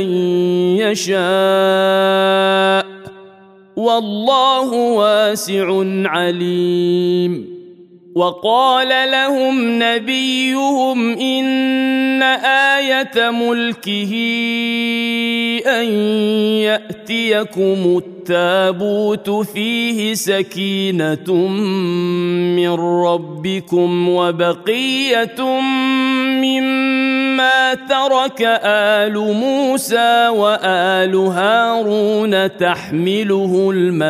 يشاء، والله واسع عليم. وقال لهم نبيهم إن آية ملكه أن يأتيكم التابوت فيه سكينة من ربكم وبقية مما ترك آل موسى وآل هارون تحمله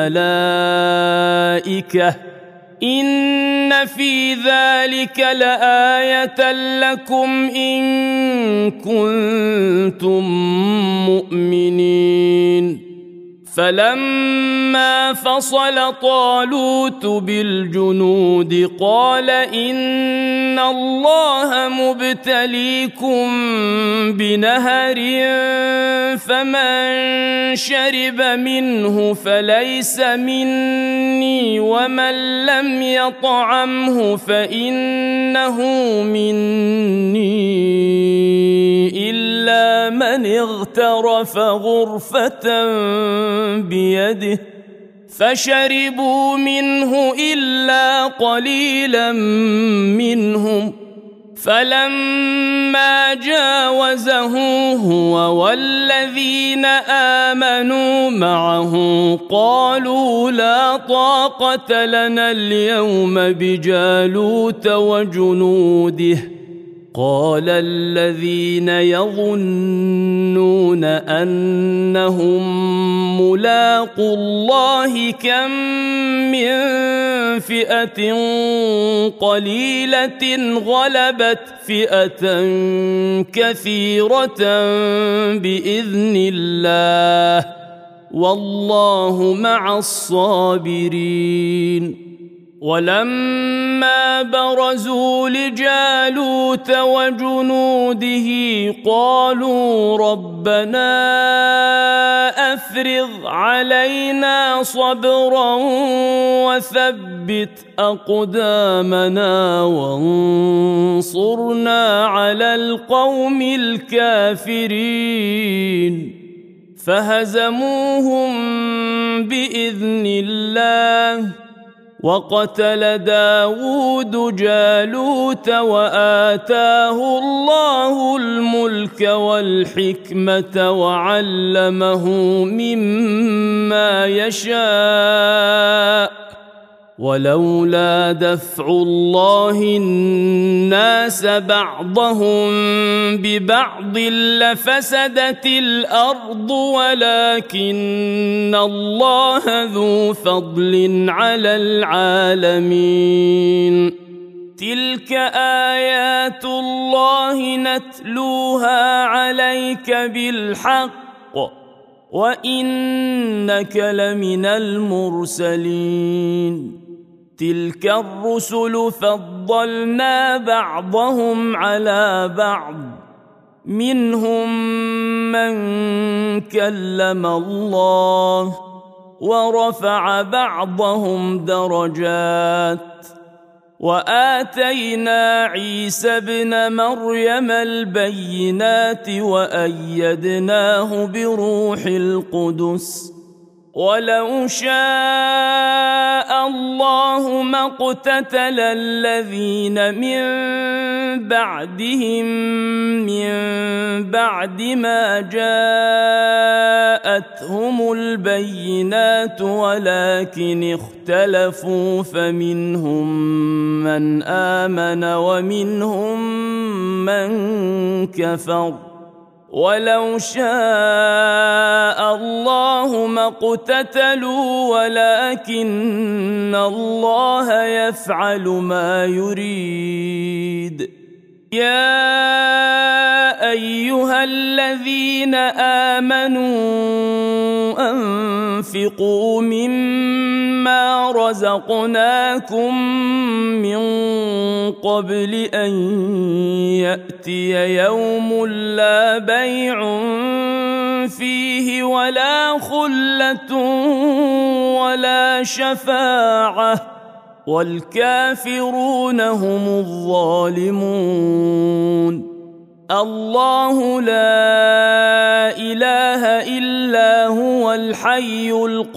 الملائكة، إن في ذلك لآية لكم إن كنتم مؤمنين. فلما فصل طالوت بالجنود قال إن الله مبتليكم بنهر فمن شرب منه فليس مني ومن لم يطعمه فإنه مني إلا من اغترف غرفة بيده فشربوا منه إلا قليلا منهم فلما جاوزه هو والذين آمنوا معه قالوا لا طاقة لنا اليوم بجالوت وجنوده قال الذين يظنون أنهم ملاقو الله كم من فئة قليلة غلبت فئة كثيرة بإذن الله والله مع الصابرين. ولما برزوا لجالوت وجنوده قالوا ربنا أفرغ علينا صبرا وثبت أقدامنا وانصرنا على القوم الكافرين فهزموهم بإذن الله وقتل داود جالوت وآتاه الله الملك والحكمة وعلمه مما يشاء ولولا دفع الله الناس بعضهم ببعض لفسدت الأرض ولكن الله ذو فضل على العالمين. تلك آيات الله نتلوها عليك بالحق وإنك لمن المرسلين. تلك الرسل فضلنا بعضهم على بعض منهم من كلم الله ورفع بعضهم درجات وآتينا عيسى ابن مريم البينات وأيدناه بروح القدس ولو شاء الله ما اقتتل الذين من بعدهم من بعد ما جاءتهم البينات ولكن اختلفوا فمنهم من آمن ومنهم من كفر ولو شاء الله ما اقتتلوا ولكن الله يفعل ما يريد. يا أيها الذين آمنوا أنفقوا مما رزقناكم من قبل أن يأتي يوم لا بيع فيه ولا خلة ولا شفاعة والكافرون هم الظالمون. الله لا إله إلا هو الحي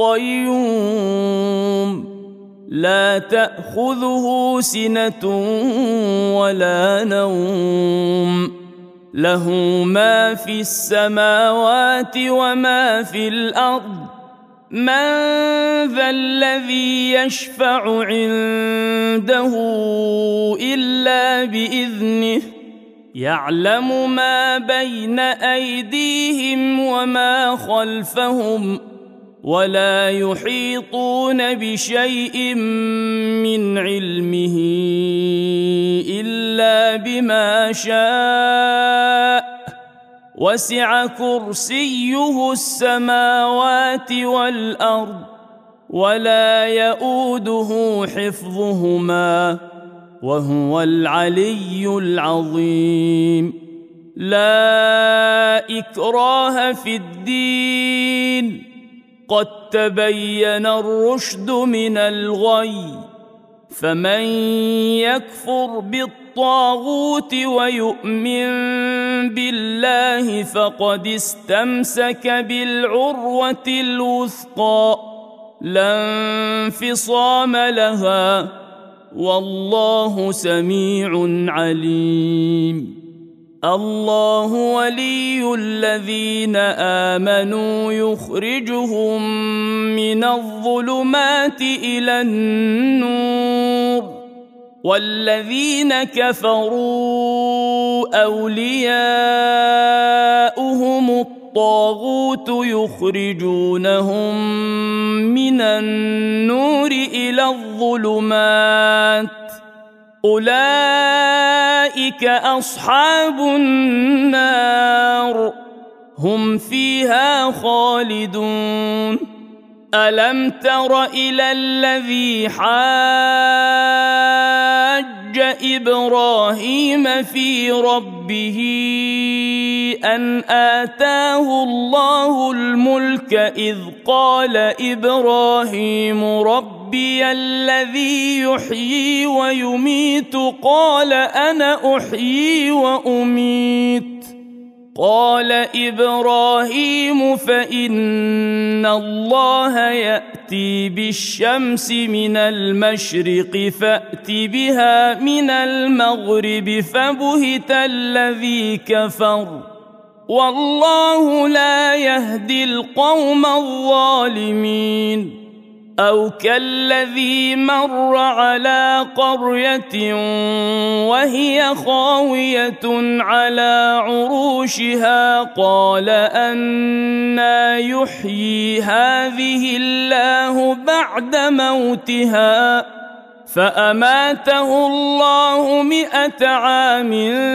القيوم لا تأخذه سنة ولا نوم له ما في السماوات وما في الأرض من ذا الذي يشفع عنده إلا بإذنه يعلم ما بين أيديهم وما خلفهم ولا يحيطون بشيء من علمه إلا بما شاء وسع كرسيه السماوات والأرض ولا يؤوده حفظهما وهو العلي العظيم. لا إكراه في الدين قد تبين الرشد من الغي، فمن يكفر بالطاغوت ويؤمن بالله فقد استمسك بالعروة الوثقى لا انفصام لها، والله سميع عليم. الله ولي الذين آمنوا يخرجهم من الظلمات إلى النور، والذين كفروا أولياؤهم الطاغوت يخرجونهم من النور إلى الظلمات، أولئك أصحاب النار هم فيها خالدون. ألم تر إلى الذي حاج إبراهيم في ربه أن آتاه الله الملك إذ قال إبراهيم ربي الذي يحيي ويميت قال أنا أحيي وأميت قال إبراهيم فإن الله يأتي بالشمس من المشرق فأت بها من المغرب فبهت الذي كفر والله لا يهدي القوم الظالمين. أو كالذي مر على قرية وهي خاوية على عروشها قال أنى يحيي هذه الله بعد موتها فأماته الله مئة عام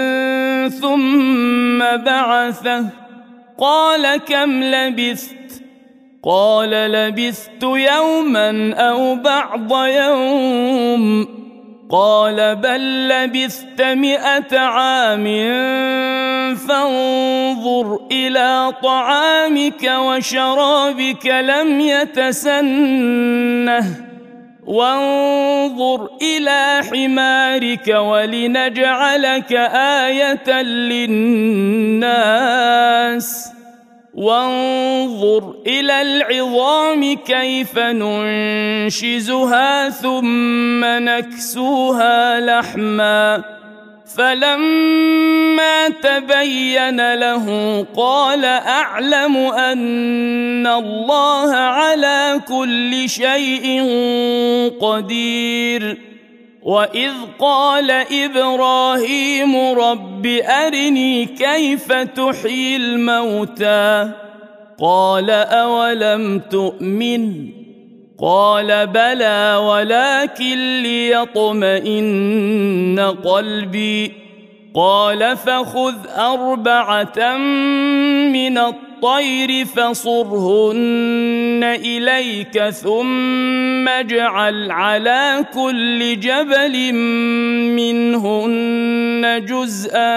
ثم بعثه قال كم لبثت قال لبثت يوما أو بعض يوم قال بل لبثت مئة عام فانظر إلى طعامك وشرابك لم يتسنه وانظر إلى حمارك ولنجعلك آية للناس وانظر إلى العظام كيف ننشزها ثم نكسوها لحما فلما تبين له قال أعلم أن الله على كل شيء قدير. وإذ قال إبراهيم رب أرني كيف تحيي الموتى قال أولم تؤمن قال بلى ولكن ليطمئن قلبي قال فخذ أربعة من الطير فصرهن إليك ثم اجعل على كل جبل منهن جزءا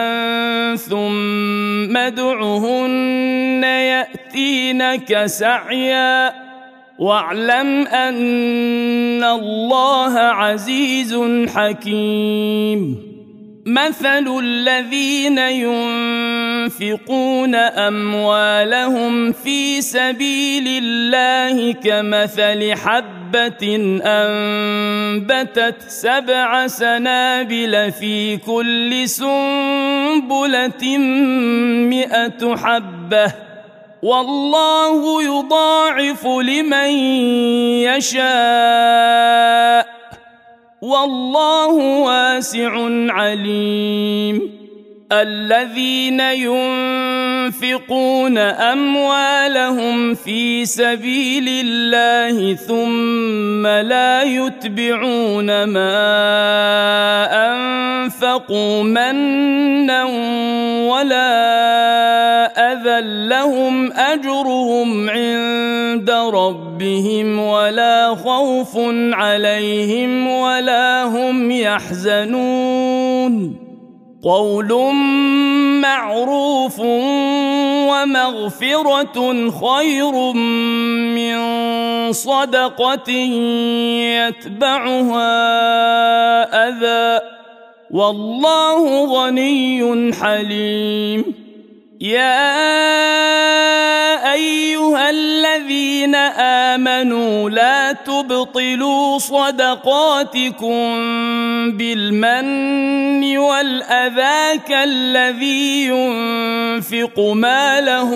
ثم ادعهن يأتينك سعيا واعلم أن الله عزيز حكيم. مثل الذين ينفقون أموالهم في سبيل الله كمثل حبة أنبتت سبع سنابل في كل سنبلة مئة حبة والله يضاعف لمن يشاء والله واسع عليم. الذين ينفقون أموالهم في سبيل الله ثم لا يتبعون ما أنفقوا منا ولا يأذن لهم أجرهم عند ربهم ولا خوف عليهم ولا هم يحزنون قول معروف ومغفرة خير من صدقة يتبعها أذى والله غني حليم يا أيها الذين آمنوا لا تبطلوا صدقاتكم بالمن والأذى كالذي ينفق ماله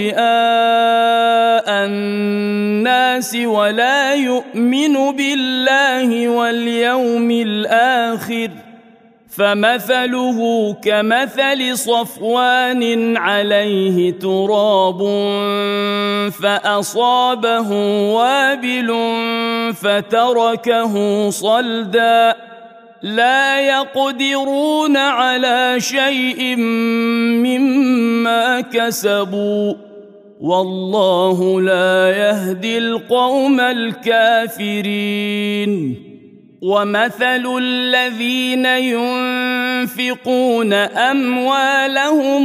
رئاء الناس ولا يؤمن بالله واليوم الآخر فمثله كمثل صفوان عليه تراب فأصابه وابل فتركه صلدا لا يقدرون على شيء مما كسبوا والله لا يهدي القوم الكافرين ومثل الذين ينفقون أموالهم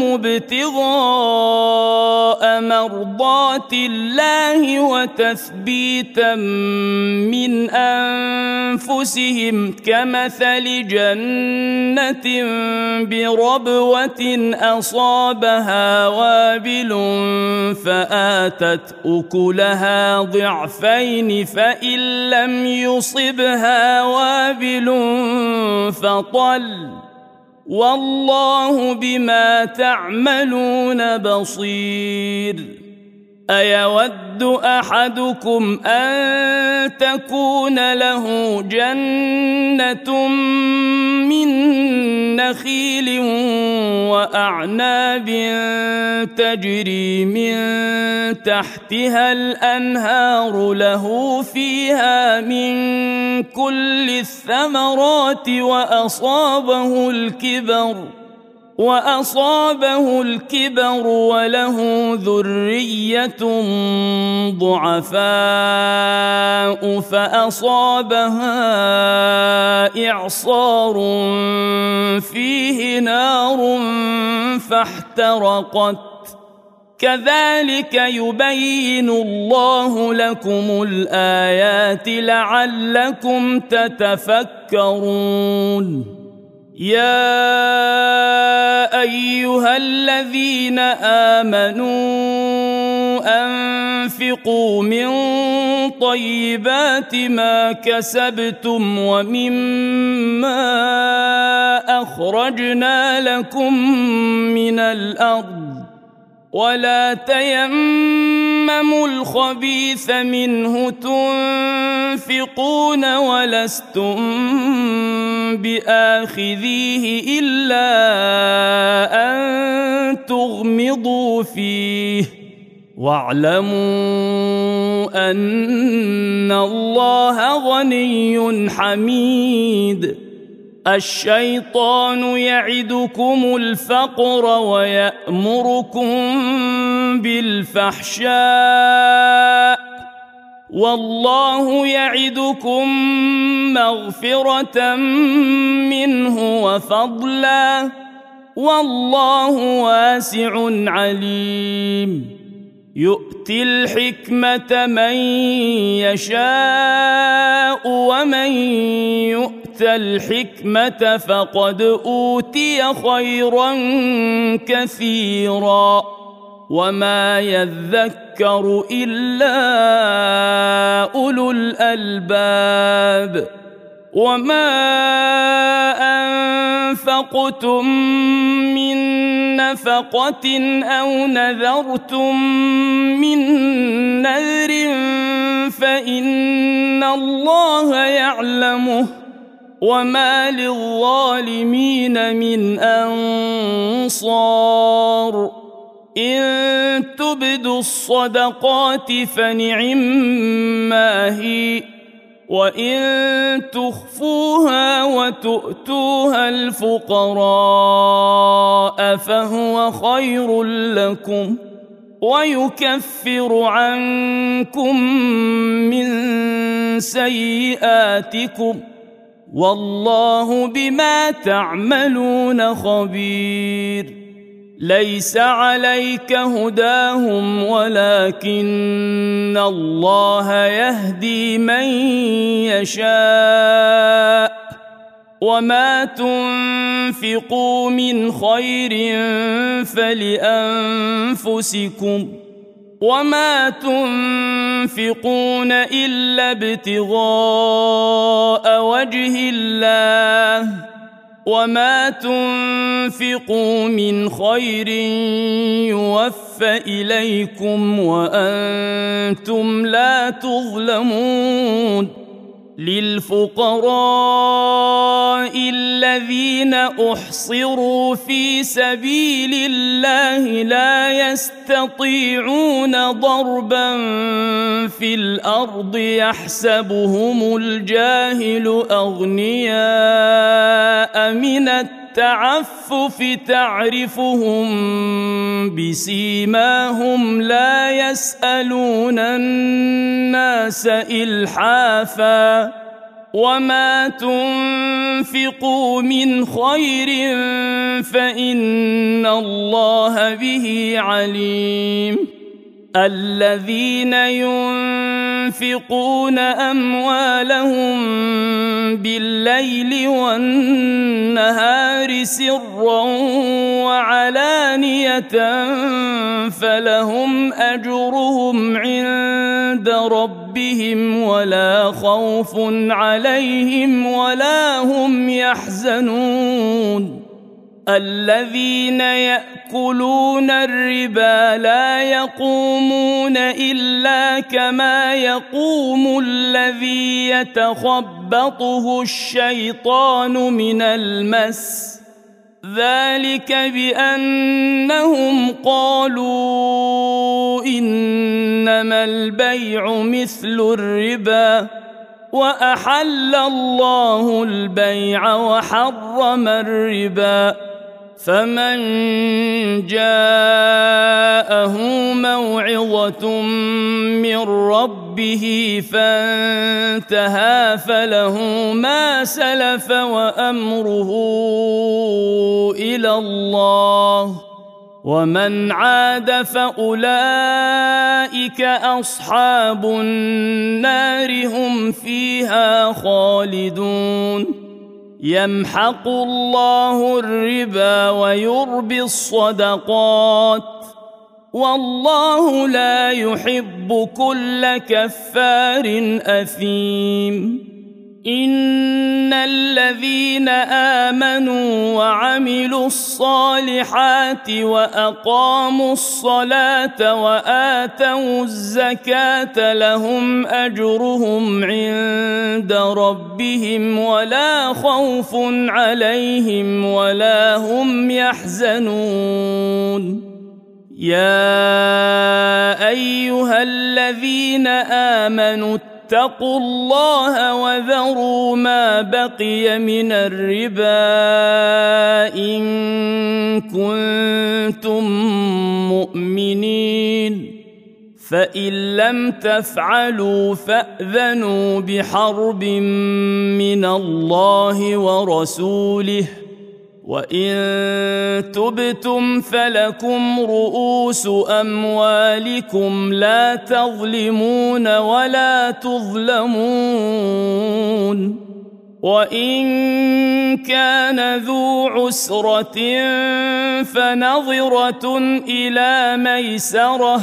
ابتغاء مرضات الله وتثبيتا من أنفسهم كمثل جنة بربوة أصابها وابل فآتت أكلها ضعفين فإن لم يصبها وابل فطل والله بما تعملون بصير أيود أحدكم أن تكون له جنة من نخيل وأعناب تجري من تحتها الأنهار له فيها من كل الثمرات وأصابه الكبر وأصابه الكبر وله ذرية ضعفاء فأصابها إعصار فيه نار فاحترقت كذلك يبين الله لكم الآيات لعلكم تتفكرون يا أيها الذين آمنوا أنفقوا من طيبات ما كسبتم ومما أخرجنا لكم من الأرض ولا تيمموا الخبيث منه تنفقون ولستم بآخذيه إلا أن تغمضوا فيه واعلموا أن الله غني حميد الشيطان يعدكم الفقر ويأمركم بالفحشاء والله يعدكم مغفرة منه وفضلا والله واسع عليم يؤتي الحكمة من يشاء ومن يؤت الحكمة فقد أوتي خيرا كثيرا وما يذكر إلا أولو الألباب وما أنفقتم من نفقة أو نذرتم من نذر فإن الله يعلمه وما للظالمين من أنصار إن تبدوا الصدقات فنعما هي وإن تخفوها وتؤتوها الفقراء فهو خير لكم ويكفر عنكم من سيئاتكم والله بما تعملون خبير. ليس عليك هداهم ولكن الله يهدي من يشاء وما تنفقوا من خير فلأنفسكم وما تنفقون إلا ابتغاء وجه الله وما تنفقوا من خير يوفى إليكم وأنتم لا تظلمون. للفقراء الذين أحصروا في سبيل الله لا يستطيعون ضربا في الأرض يحسبهم الجاهل أغنياء من التعفف تعرفهم بسيماهم لا يسألون الناس إلحافا وما تنفقوا من خير فإن الله به عليم. الذين ينفقون أموالهم بالليل والنهار سرا وعلانية فلهم أجرهم عند ربهم ولا خوف عليهم ولا هم يحزنون. الذين يأكلون الربا لا يقومون إلا كما يقوم الذي يتخبطه الشيطان من المس ذلك بأنهم قالوا إنما البيع مثل الربا وأحل الله البيع وحرم الربا. فمن جاءه موعظة من ربه فانتهى فله ما سلف وأمره إلى الله ومن عاد فأولئك أصحاب النار هم فيها خالدون. يمحق الله الربا ويربي الصدقات والله لا يحب كل كفار أثيم. إن الذين آمنوا وعملوا الصالحات وأقاموا الصلاة وآتوا الزكاة لهم أجرهم عند ربهم ولا خوف عليهم ولا هم يحزنون. يا أيها الذين آمنوا اتقوا الله وذروا ما بقي من الربا إن كنتم مؤمنين فإن لم تفعلوا فأذنوا بحرب من الله ورسوله وإن تبتم فلكم رؤوس أموالكم لا تظلمون ولا تظلمون. وإن كان ذو عسرة فنظرة إلى ميسرة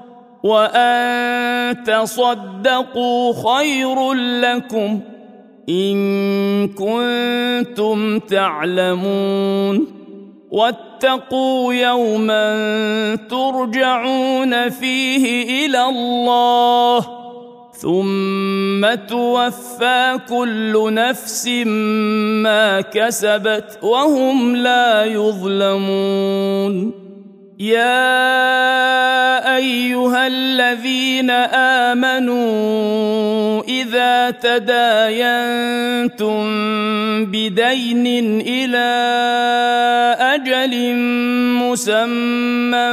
وأن تصدقوا خير لكم إن كنتم تعلمون. واتقوا يوما ترجعون فيه إلى الله ثم توفى كل نفس ما كسبت وهم لا يظلمون. يا أيها الذين آمنوا إذا تداينتم بدين إلى أجل مسمى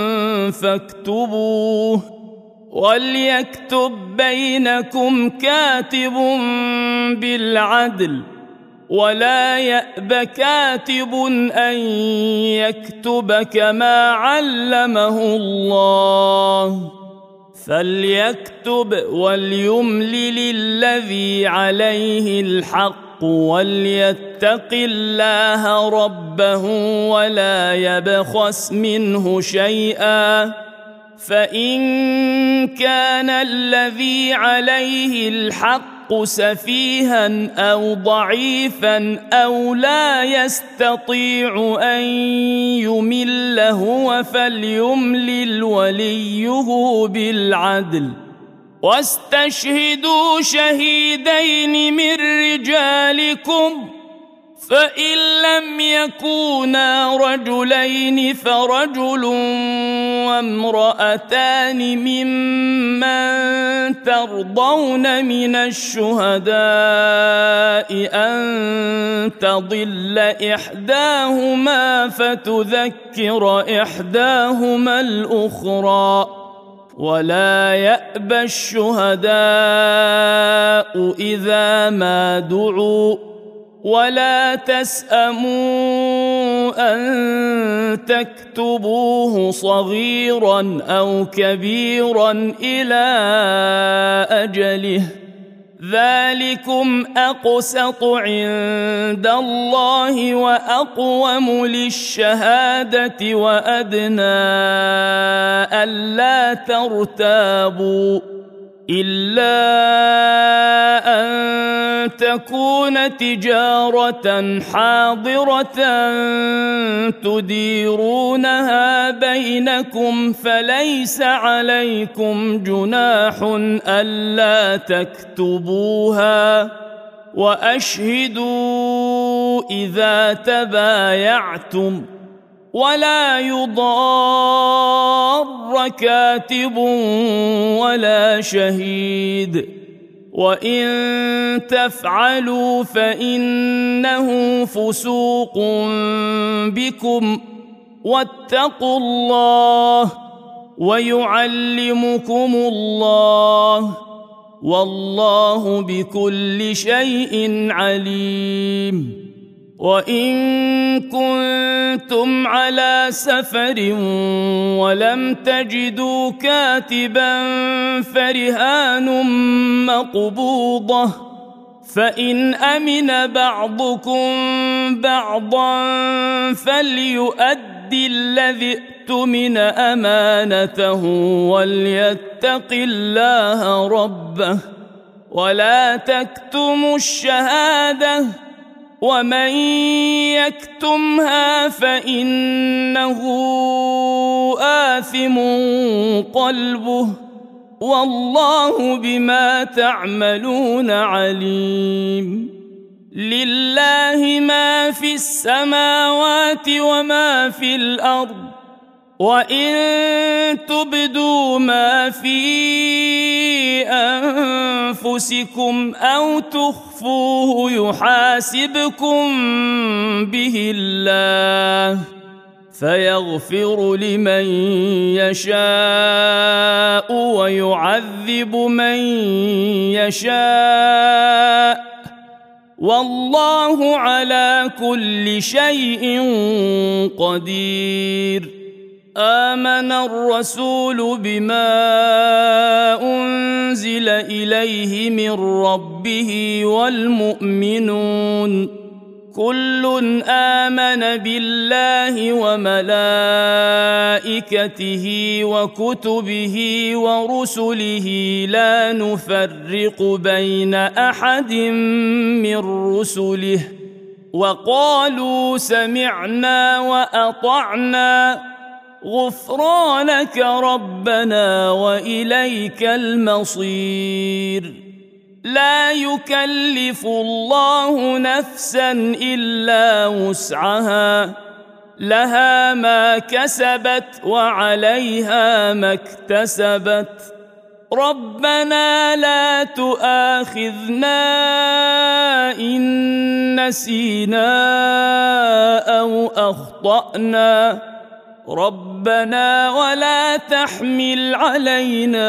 فاكتبوه وليكتب بينكم كاتب بالعدل ولا يأب كاتب أن يكتب كما علمه الله فليكتب وليملل الذي عليه الحق وليتق الله ربه ولا يبخس منه شيئا فإن كان الذي عليه الحق سفيها أو ضعيفا أو لا يستطيع أن يمل هو فليملل وليه بالعدل واستشهدوا شهيدين من رجالكم فإن لم يكونا رجلين فرجل وامرأتان ممن ترضون من الشهداء أن تضل إحداهما فتذكر إحداهما الأخرى ولا يأبى الشهداء إذا ما دعوا ولا تسأموا أن تكتبوه صغيرا أو كبيرا إلى أجله ذلكم أقسط عند الله وأقوم للشهادة وأدنى ألا ترتابوا إلا أن تكون تجارة حاضرة تديرونها بينكم فليس عليكم جناح ألا تكتبوها وأشهدوا إذا تبايعتم ولا يضار كاتب ولا شهيد وإن تفعلوا فإنه فسوق بكم واتقوا الله ويعلمكم الله والله بكل شيء عليم وإن كنتم على سفر ولم تجدوا كاتبا فرهان مقبوضة فإن أمن بعضكم بعضا فليؤدي الذي اؤتمن أمانته وليتق الله ربه ولا تكتموا الشهادة ومن يكتمها فإنه آثم قلبه والله بما تعملون عليم لله ما في السماوات وما في الأرض وإن تبدوا ما في أنفسكم أو تخفوه يحاسبكم به الله فيغفر لمن يشاء ويعذب من يشاء والله على كل شيء قدير آمن الرسول بما أنزل إليه من ربه والمؤمنون كل آمن بالله وملائكته وكتبه ورسله لا نفرق بين أحد من رسله وقالوا سمعنا وأطعنا غفرانك ربنا وإليك المصير لا يكلف الله نفسا إلا وسعها لها ما كسبت وعليها ما اكتسبت ربنا لا تؤاخذنا إن نسينا أو أخطأنا ربنا ولا تحمل علينا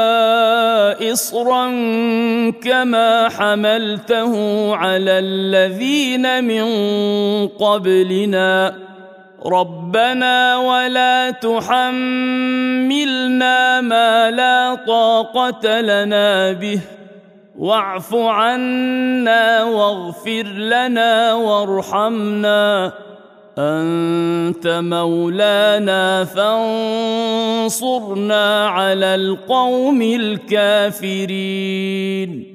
إصرا كما حملته على الذين من قبلنا ربنا ولا تحملنا ما لا طاقة لنا به واعف عنا واغفر لنا وارحمنا أنت مولانا فانصرنا على القوم الكافرين.